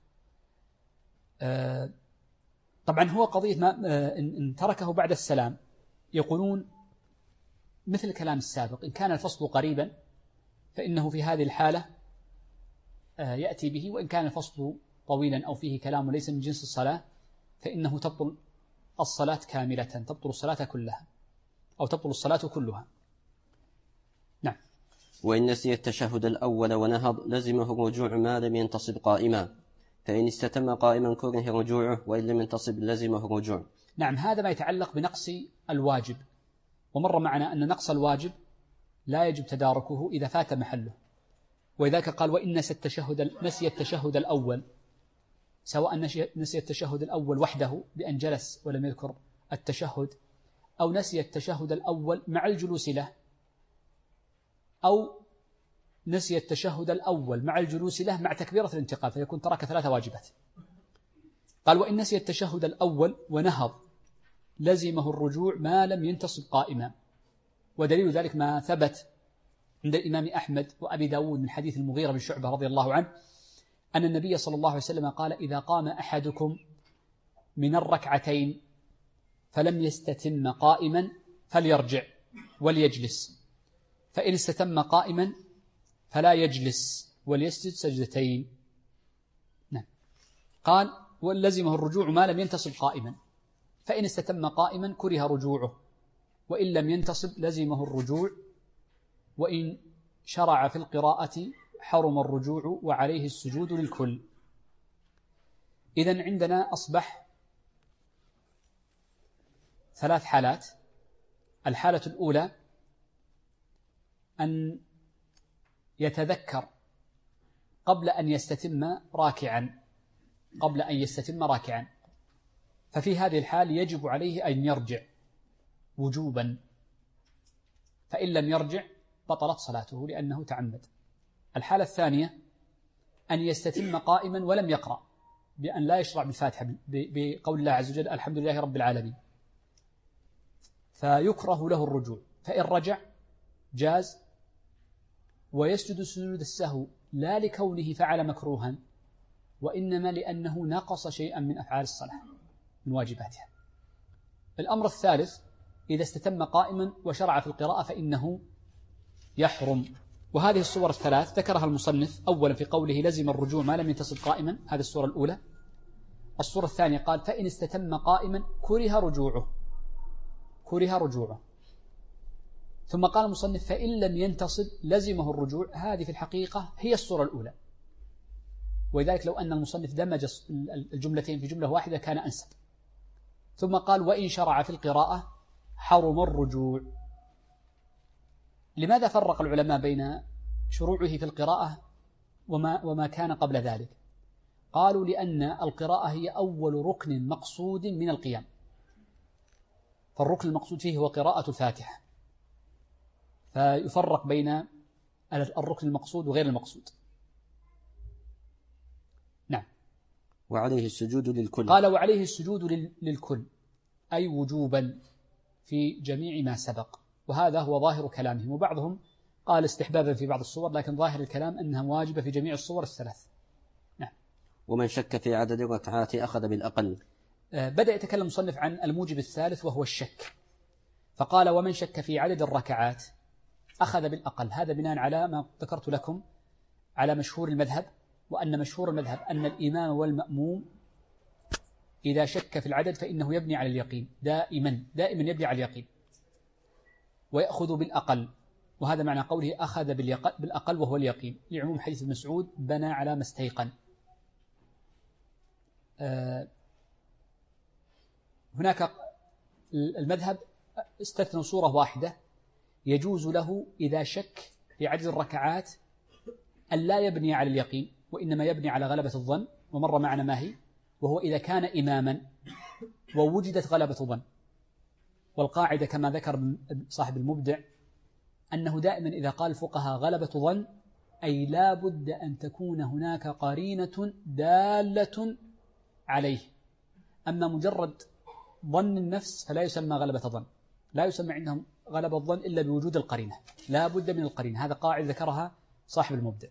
B: طبعا هو قضية ما إن تركه بعد السلام يقولون مثل الكلام السابق، إن كان الفصل قريبا فإنه في هذه الحالة يأتي به، وإن كان الفصل طويلا أو فيه كلام وليس من جنس الصلاة فإنه تبطل الصلاة كاملة، تبطل الصلاة كلها أو تبطل الصلاة كلها. نعم.
A: وإن نسي التشهد الأول ونهض لزمه الرجوع ما لم ينتصب قائما، فإن استتم قائما كره رجوعه، وإن لم ينتصب لزمه الرجوع.
B: نعم، هذا ما يتعلق بنقص الواجب، ومر معنا أن نقص الواجب لا يجب تداركه إذا فات محله، وإذاك قال: وإن نسي التشهد الأول، سواء نسي التشهد الأول وحده بأن جلس ولم يذكر التشهد، أو نسي التشهد الأول مع الجلوس له، أو نسي التشهد الأول مع الجلوس له مع تكبيرة الانتقال، فيكون ترك 3 واجبات. قال: وإن نسي التشهد الأول ونهض لزمه الرجوع ما لم ينتصب قائما. ودليل ذلك ما ثبت عند الإمام أحمد وأبي داود من حديث المغيرة بن شعبة رضي الله عنه أن النبي صلى الله عليه وسلم قال: إذا قام أحدكم من الركعتين فلم يستتم قائما فليرجع وليجلس، فإن استتم قائما فلا يجلس وليسجد سجدتين. نعم. قال: ولزمه الرجوع ما لم ينتصب قائما، فإن استتم قائما كره رجوعه، وإن لم ينتصب لزمه الرجوع، وإن شرع في القراءة حرم الرجوع وعليه السجود للكل. إذن عندنا أصبح 3 حالات. الحالة الأولى أن يتذكر قبل أن يستتم راكعا، ففي هذه الحال يجب عليه أن يرجع وجوبا، فإن لم يرجع بطلت صلاته لأنه تعمد. الحالة الثانية أن يستتم قائما ولم يقرأ، بأن لا يشرع بالفاتحة بقول الله عز وجل الحمد لله رب العالمين، فيكره له الرجوع، فإن رجع جاز ويسجد سجود السهو لا لكونه فعل مكروها، وإنما لأنه نقص شيئا من أفعال الصلاة من واجباتها. الأمر الثالث إذا استتم قائما وشرع في القراءة فإنه يحرم. وهذه الصور الثلاث ذكرها المصنف أولا في قوله لزم الرجوع ما لم ينتصب قائما، هذه الصورة الأولى. الصورة الثانية قال فإن استتم قائما كره رجوعه. ثم قال المصنف فإن لم ينتصب لزمه الرجوع، هذه في الحقيقة هي الصورة الأولى، ولذلك لو أن المصنف دمج الجملتين في جملة واحدة كان أنسب. ثم قال وإن شرع في القراءة حرم الرجوع. لماذا فرق العلماء بين شروعه في القراءة وما كان قبل ذلك؟ قالوا لأن القراءة هي أول ركن مقصود من القيام، فالركن المقصود فيه هو قراءة الفاتحة، فيفرق بين الركن المقصود وغير المقصود. نعم.
A: وعليه السجود للكل.
B: قال وعليه السجود للكل، أي وجوبا في جميع ما سبق، وهذا هو ظاهر كلامهم. وبعضهم قال استحبابا في بعض الصور، لكن ظاهر الكلام أنها واجبة في جميع الصور الثلاث. نعم.
A: ومن شك في عدد الركعات أخذ بالأقل.
B: بدأ يتكلم المصنف عن الموجب الثالث وهو الشك، فقال ومن شك في عدد الركعات أخذ بالأقل. هذا بناء على ما ذكرت لكم على مشهور المذهب، وأن مشهور المذهب أن الإمام والمأموم إذا شك في العدد فإنه يبني على اليقين، دائما يبني على اليقين ويأخذ بالأقل. وهذا معنى قوله أخذ بالأقل وهو اليقين، لعموم حديث ابن مسعود بنى على ما استيقن. هناك المذهب استثنى صورة واحدة يجوز له إذا شك في عدد الركعات أن لا يبني على اليقين، وإنما يبني على غلبة الظن، ومر معنا ما هي، وهو إذا كان إماما ووجدت غلبة ظن. والقاعدة كما ذكر صاحب المبدع أنه دائما إذا قال الفقهاء غلبة ظن أي لا بد أن تكون هناك قرينة دالة عليه. أما مجرد ظن النفس فلا يسمى غلبة ظن، لا يسمى عندهم غلبة الظن إلا بوجود القرينة، لا بد من القرينة. هذا قاعدة ذكرها صاحب المبدع.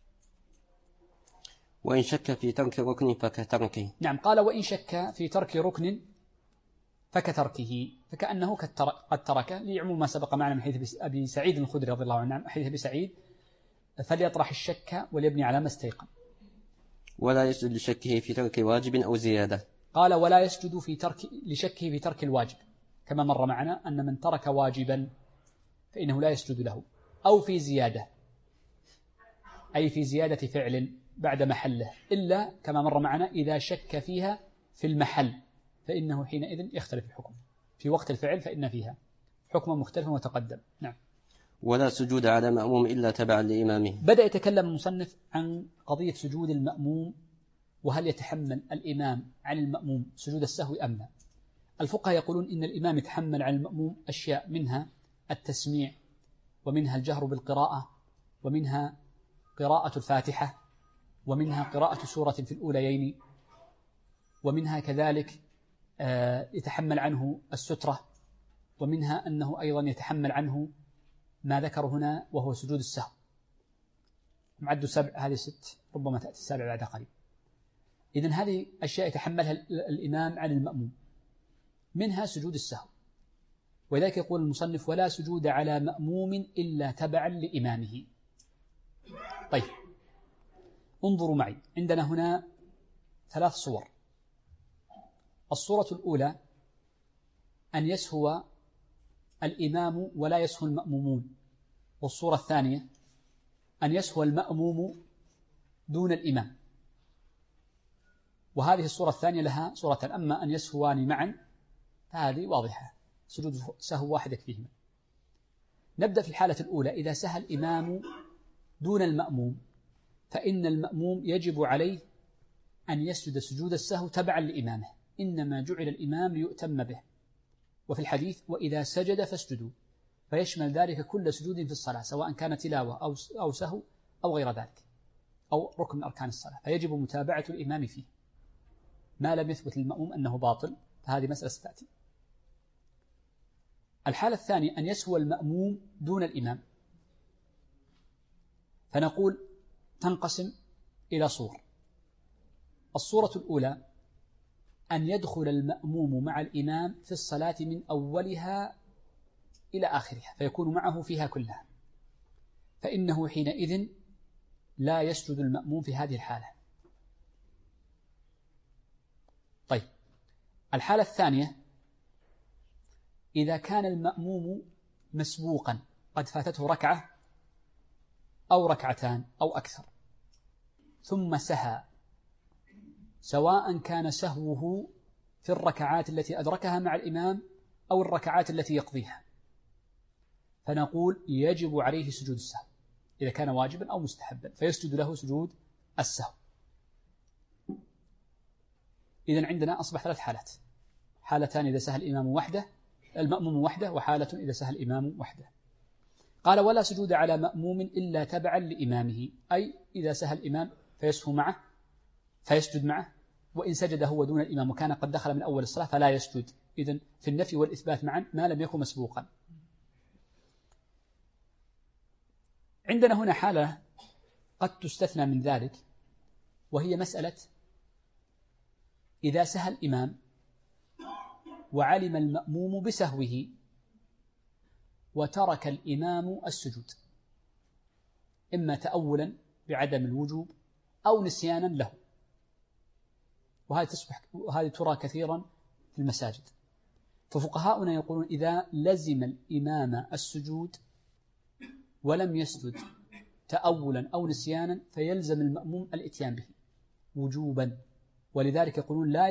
A: وإن شك في ترك ركن فكتركه.
B: نعم. قال وإن شك في ترك ركن فكتركه، فكأنه قد تركه، لعموم ما سبق معنا من حديث أبي سعيد الخدري رضي الله عنه، حديث أبي سعيد فليطرح الشك وليبني على ما استيقن.
A: ولا يسجد لشكه في ترك واجب أو زيادة.
B: قال ولا يسجد لشكه في ترك الواجب، كما مر معنا أن من ترك واجبا فإنه لا يسجد له، أو في زيادة، أي في زيادة فعل بعد محله، إلا كما مر معنا إذا شك فيها في المحل فإنه حينئذ يختلف الحكم. في وقت الفعل فإن فيها حكم مختلف وتقدم. نعم.
A: ولا سجود على مأموم إلا تبعا لإمامه.
B: بدأ يتكلم المصنف عن قضية سجود المأموم، وهل يتحمل الإمام عن المأموم سجود السهو أم لا. الفقهاء يقولون إن الإمام يتحمل عن المأموم أشياء، منها التسميع، ومنها الجهر بالقراءة، ومنها قراءة الفاتحة، ومنها قراءة سورة في الأوليين، ومنها كذلك يتحمل عنه السترة، ومنها أنه أيضا يتحمل عنه ما ذكر هنا وهو سجود السهو. معد 7، هذه 6، ربما تأتي 7 بعد قليل. إذن هذه أشياء يتحملها الإمام عن المأموم، منها سجود السهو. ولذلك يقول المصنف ولا سجود على مأموم إلا تبعا لإمامه. طيب، انظروا معي، عندنا هنا 3 صور. الصورة الأولى أن يسهو الإمام ولا يسهو المأمومون، والصورة الثانية أن يسهو المأموم دون الإمام. وهذه الصورة الثانية لها صورة، أما أن يسهوان معا فهذه واضحة، سجود سهو واحد يكفيهما. نبدأ في الحالة الأولى، إذا سهى الإمام دون المأموم فإن المأموم يجب عليه أن يسجد سجود السهو تبعا لإمامه، إنما جعل الإمام ليؤتم به. وفي الحديث وإذا سجد فاسجدوا، فيشمل ذلك كل سجود في الصلاة سواء كان تلاوة أو سهو أو غير ذلك أو ركن من أركان الصلاة، فيجب متابعة الإمام فيه ما لم يثبت للمأموم أنه باطل، فهذه مسألة ستأتي. الحالة الثانية أن يسهو المأموم دون الإمام، فنقول تنقسم إلى صور. الصورة الأولى أن يدخل المأموم مع الإمام في الصلاة من أولها إلى آخرها فيكون معه فيها كلها، فإنه حينئذ لا يسجد المأموم في هذه الحالة. طيب، الحالة الثانية إذا كان المأموم مسبوقا قد فاتته ركعة أو ركعتان أو أكثر ثم سهى، سواء كان سهوه في الركعات التي أدركها مع الإمام أو الركعات التي يقضيها، فنقول يجب عليه سجود السهو إذا كان واجبا أو مستحبا، فيسجد له سجود السهو. إذن عندنا أصبح 3 حالات: حالتان إذا سهى المأموم وحده، وحالة إذا سهى الإمام وحده. قال ولا سجود على مأموم إلا تبعا لإمامه، أي إذا سهى الإمام فيسهو معه فيسجد معه، وإن سجد هو دون الإمام وكان قد دخل من أول الصلاة فلا يسجد. إذن في النفي والإثبات معا ما لم يكن مسبوقا. عندنا هنا حالة قد تستثنى من ذلك، وهي مسألة إذا سهى الإمام وعلم المأموم بسهوه وترك الإمام السجود، إما تأولا بعدم الوجوب أو نسيانا له، وهذه ترى كثيرا في المساجد. ففقهاؤنا يقولون إذا لزم الإمام السجود ولم يسجد تأولا أو نسيانا فيلزم المأموم الإتيان به وجوبا، ولذلك يقولون لا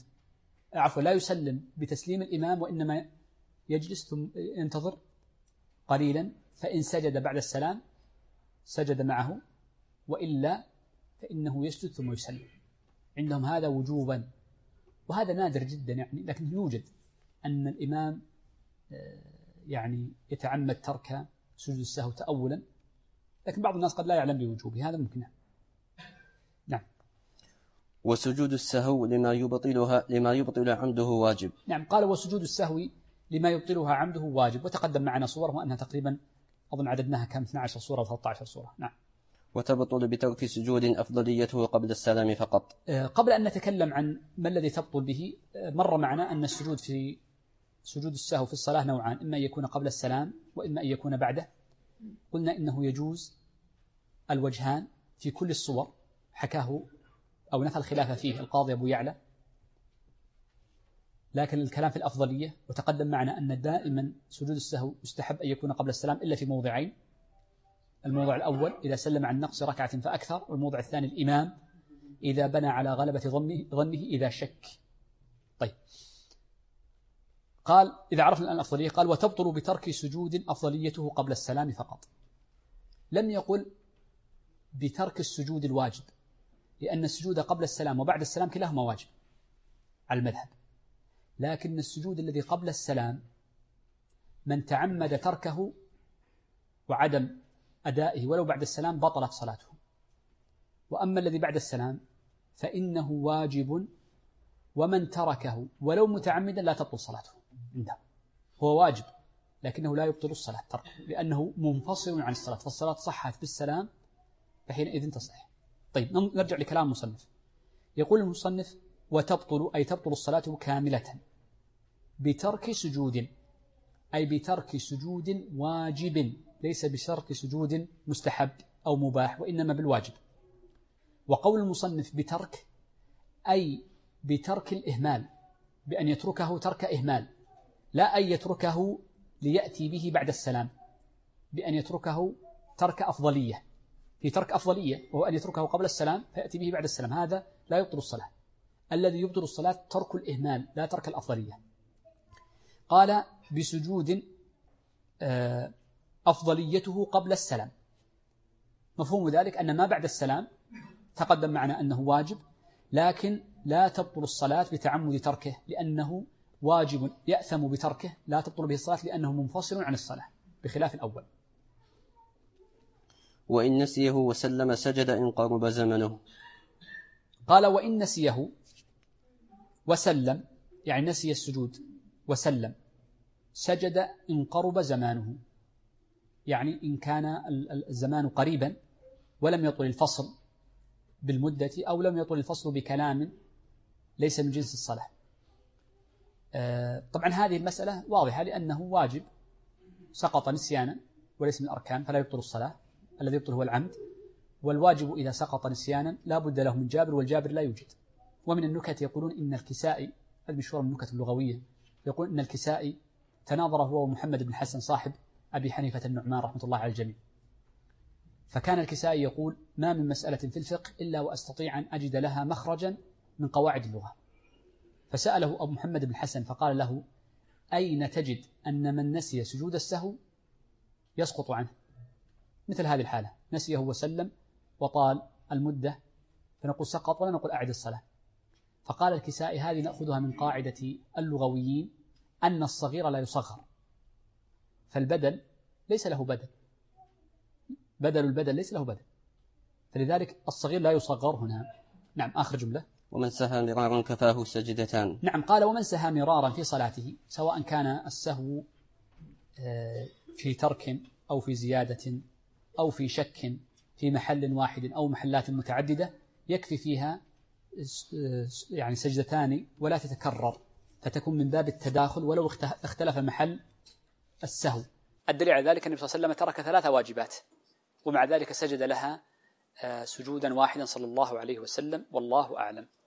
B: يسلم بتسليم الإمام، وإنما يجلس ثم ينتظر قليلا، فإن سجد بعد السلام سجد معه، وإلا فإنه يسجد ثم يسلم. عندهم هذا وجوبا، وهذا نادر جدا يعني، لكن يوجد أن الإمام يعني يتعمد ترك سجود السهو تأولا، لكن بعض الناس قد لا يعلم بوجوبه، هذا ممكن. نعم.
A: وسجود السهو لما يبطل عمده واجب.
B: نعم، قال وسجود السهو لما يبطلها عمده واجب، وتقدم معنا صور وأنها تقريبا أظن عددناها كم 12 صورة أو 13 صورة. نعم.
A: وتبطل بترك سجود أفضليته قبل السلام فقط.
B: قبل أن نتكلم عن ما الذي تبطل به، مر معنا أن السجود في سجود السهو في الصلاة نوعان: إما أن يكون قبل السلام وإما أن يكون بعده. قلنا إنه يجوز الوجهان في كل الصور، حكاه أو نفى الخلاف فيه القاضي أبو يعلى، لكن الكلام في الأفضلية. وتقدم معنا أن دائما سجود السهو يستحب أن يكون قبل السلام إلا في موضعين: الموضع الأول إذا سلم عن نقص ركعة فأكثر، والموضع الثاني الإمام إذا بنى على غلبة ظنه إذا شك. طيب، قال إذا عرفنا الآن الأفضلية، قال وتبطل بترك سجود أفضليته قبل السلام فقط. لم يقل بترك السجود الواجب، لأن السجود قبل السلام وبعد السلام كلاهما واجب على المذهب، لكن السجود الذي قبل السلام من تعمد تركه وعدم أدائه ولو بعد السلام بطلت صلاته، وأما الذي بعد السلام فإنه واجب، ومن تركه ولو متعمدا لا تبطل صلاته عنده، هو واجب لكنه لا يبطل الصلاة تركه، لأنه منفصل عن الصلاة، فالصلاة صحت بالسلام فحينئذ تصح. طيب، نرجع لكلام المصنف. يقول المصنف وتبطل أي تبطل الصلاة كاملة بترك سجود، أي بترك سجود واجب، ليس بترك سجود مستحب أو مباح، وإنما بالواجب. وقول المصنف بترك أي بترك الإهمال، بأن يتركه ترك إهمال، لا أن يتركه ليأتي به بعد السلام، بأن يتركه ترك أفضلية، في ترك أفضلية وهو أن يتركه قبل السلام فيأتي به بعد السلام، هذا لا يبطل الصلاة. الذي يبطل الصلاة ترك الإهمال لا ترك الأفضلية. قال بسجود أفضليته قبل السلام، مفهوم ذلك أن ما بعد السلام تقدم معنا أنه واجب، لكن لا تبطل الصلاة بتعمد تركه لأنه واجب يأثم بتركه، لا تبطل به الصلاة لأنه منفصل عن الصلاة بخلاف الأول.
A: وإن نسيه وسلم سجد إن قرب زمنه.
B: قال وإن نسيه وسلم، يعني نسي السجود وسلم، سجد إن قرب زمانه، يعني إن كان الزمان قريبا ولم يطل الفصل بالمدة أو لم يطل الفصل بكلام ليس من جنس الصلاة. طبعا هذه المسألة واضحة لأنه واجب سقط نسيانا وليس من الأركان فلا يبطل الصلاة، الذي يبطل هو العمد، والواجب إذا سقط نسيانا لا بد له من جابر والجابر لا يوجد. ومن النكت يقولون إن الكسائي، هذه مشهورة من النكت اللغوية، يقول إن الكسائي تناظر هو ومحمد بن الحسن صاحب أبي حنيفة النعمان رحمة الله على الجميع، فكان الكسائي يقول ما من مسألة في الفقه إلا وأستطيع أن أجد لها مخرجا من قواعد اللغة، فسأله أبو محمد بن الحسن فقال له أين تجد أن من نسي سجود السهو يسقط عنه مثل هذه الحالة، نسيه وسلم وطال المدة فنقول سقط ولا نقول أعد الصلاة. فقال الكسائي هذه نأخذها من قاعدة اللغويين أن الصغير لا يصغر، فالبدل ليس له بدل، بدل البدل ليس له بدل، فلذلك الصغير لا يصغر هنا. نعم آخر جملة.
A: ومن سهى مرارا كفاه سجدتان.
B: نعم قال ومن سهى مرارا في صلاته، سواء كان السهو في ترك أو في زيادة أو في شك في محل واحد أو محلات متعددة، يكفي فيها يعني سجدتان ولا تتكرر، فتكون من باب التداخل ولو اختلف محل السهو. الدليل على ذلك النبي صلى الله عليه وسلم ترك 3 واجبات ومع ذلك سجد لها سجودا واحدا صلى الله عليه وسلم، والله أعلم.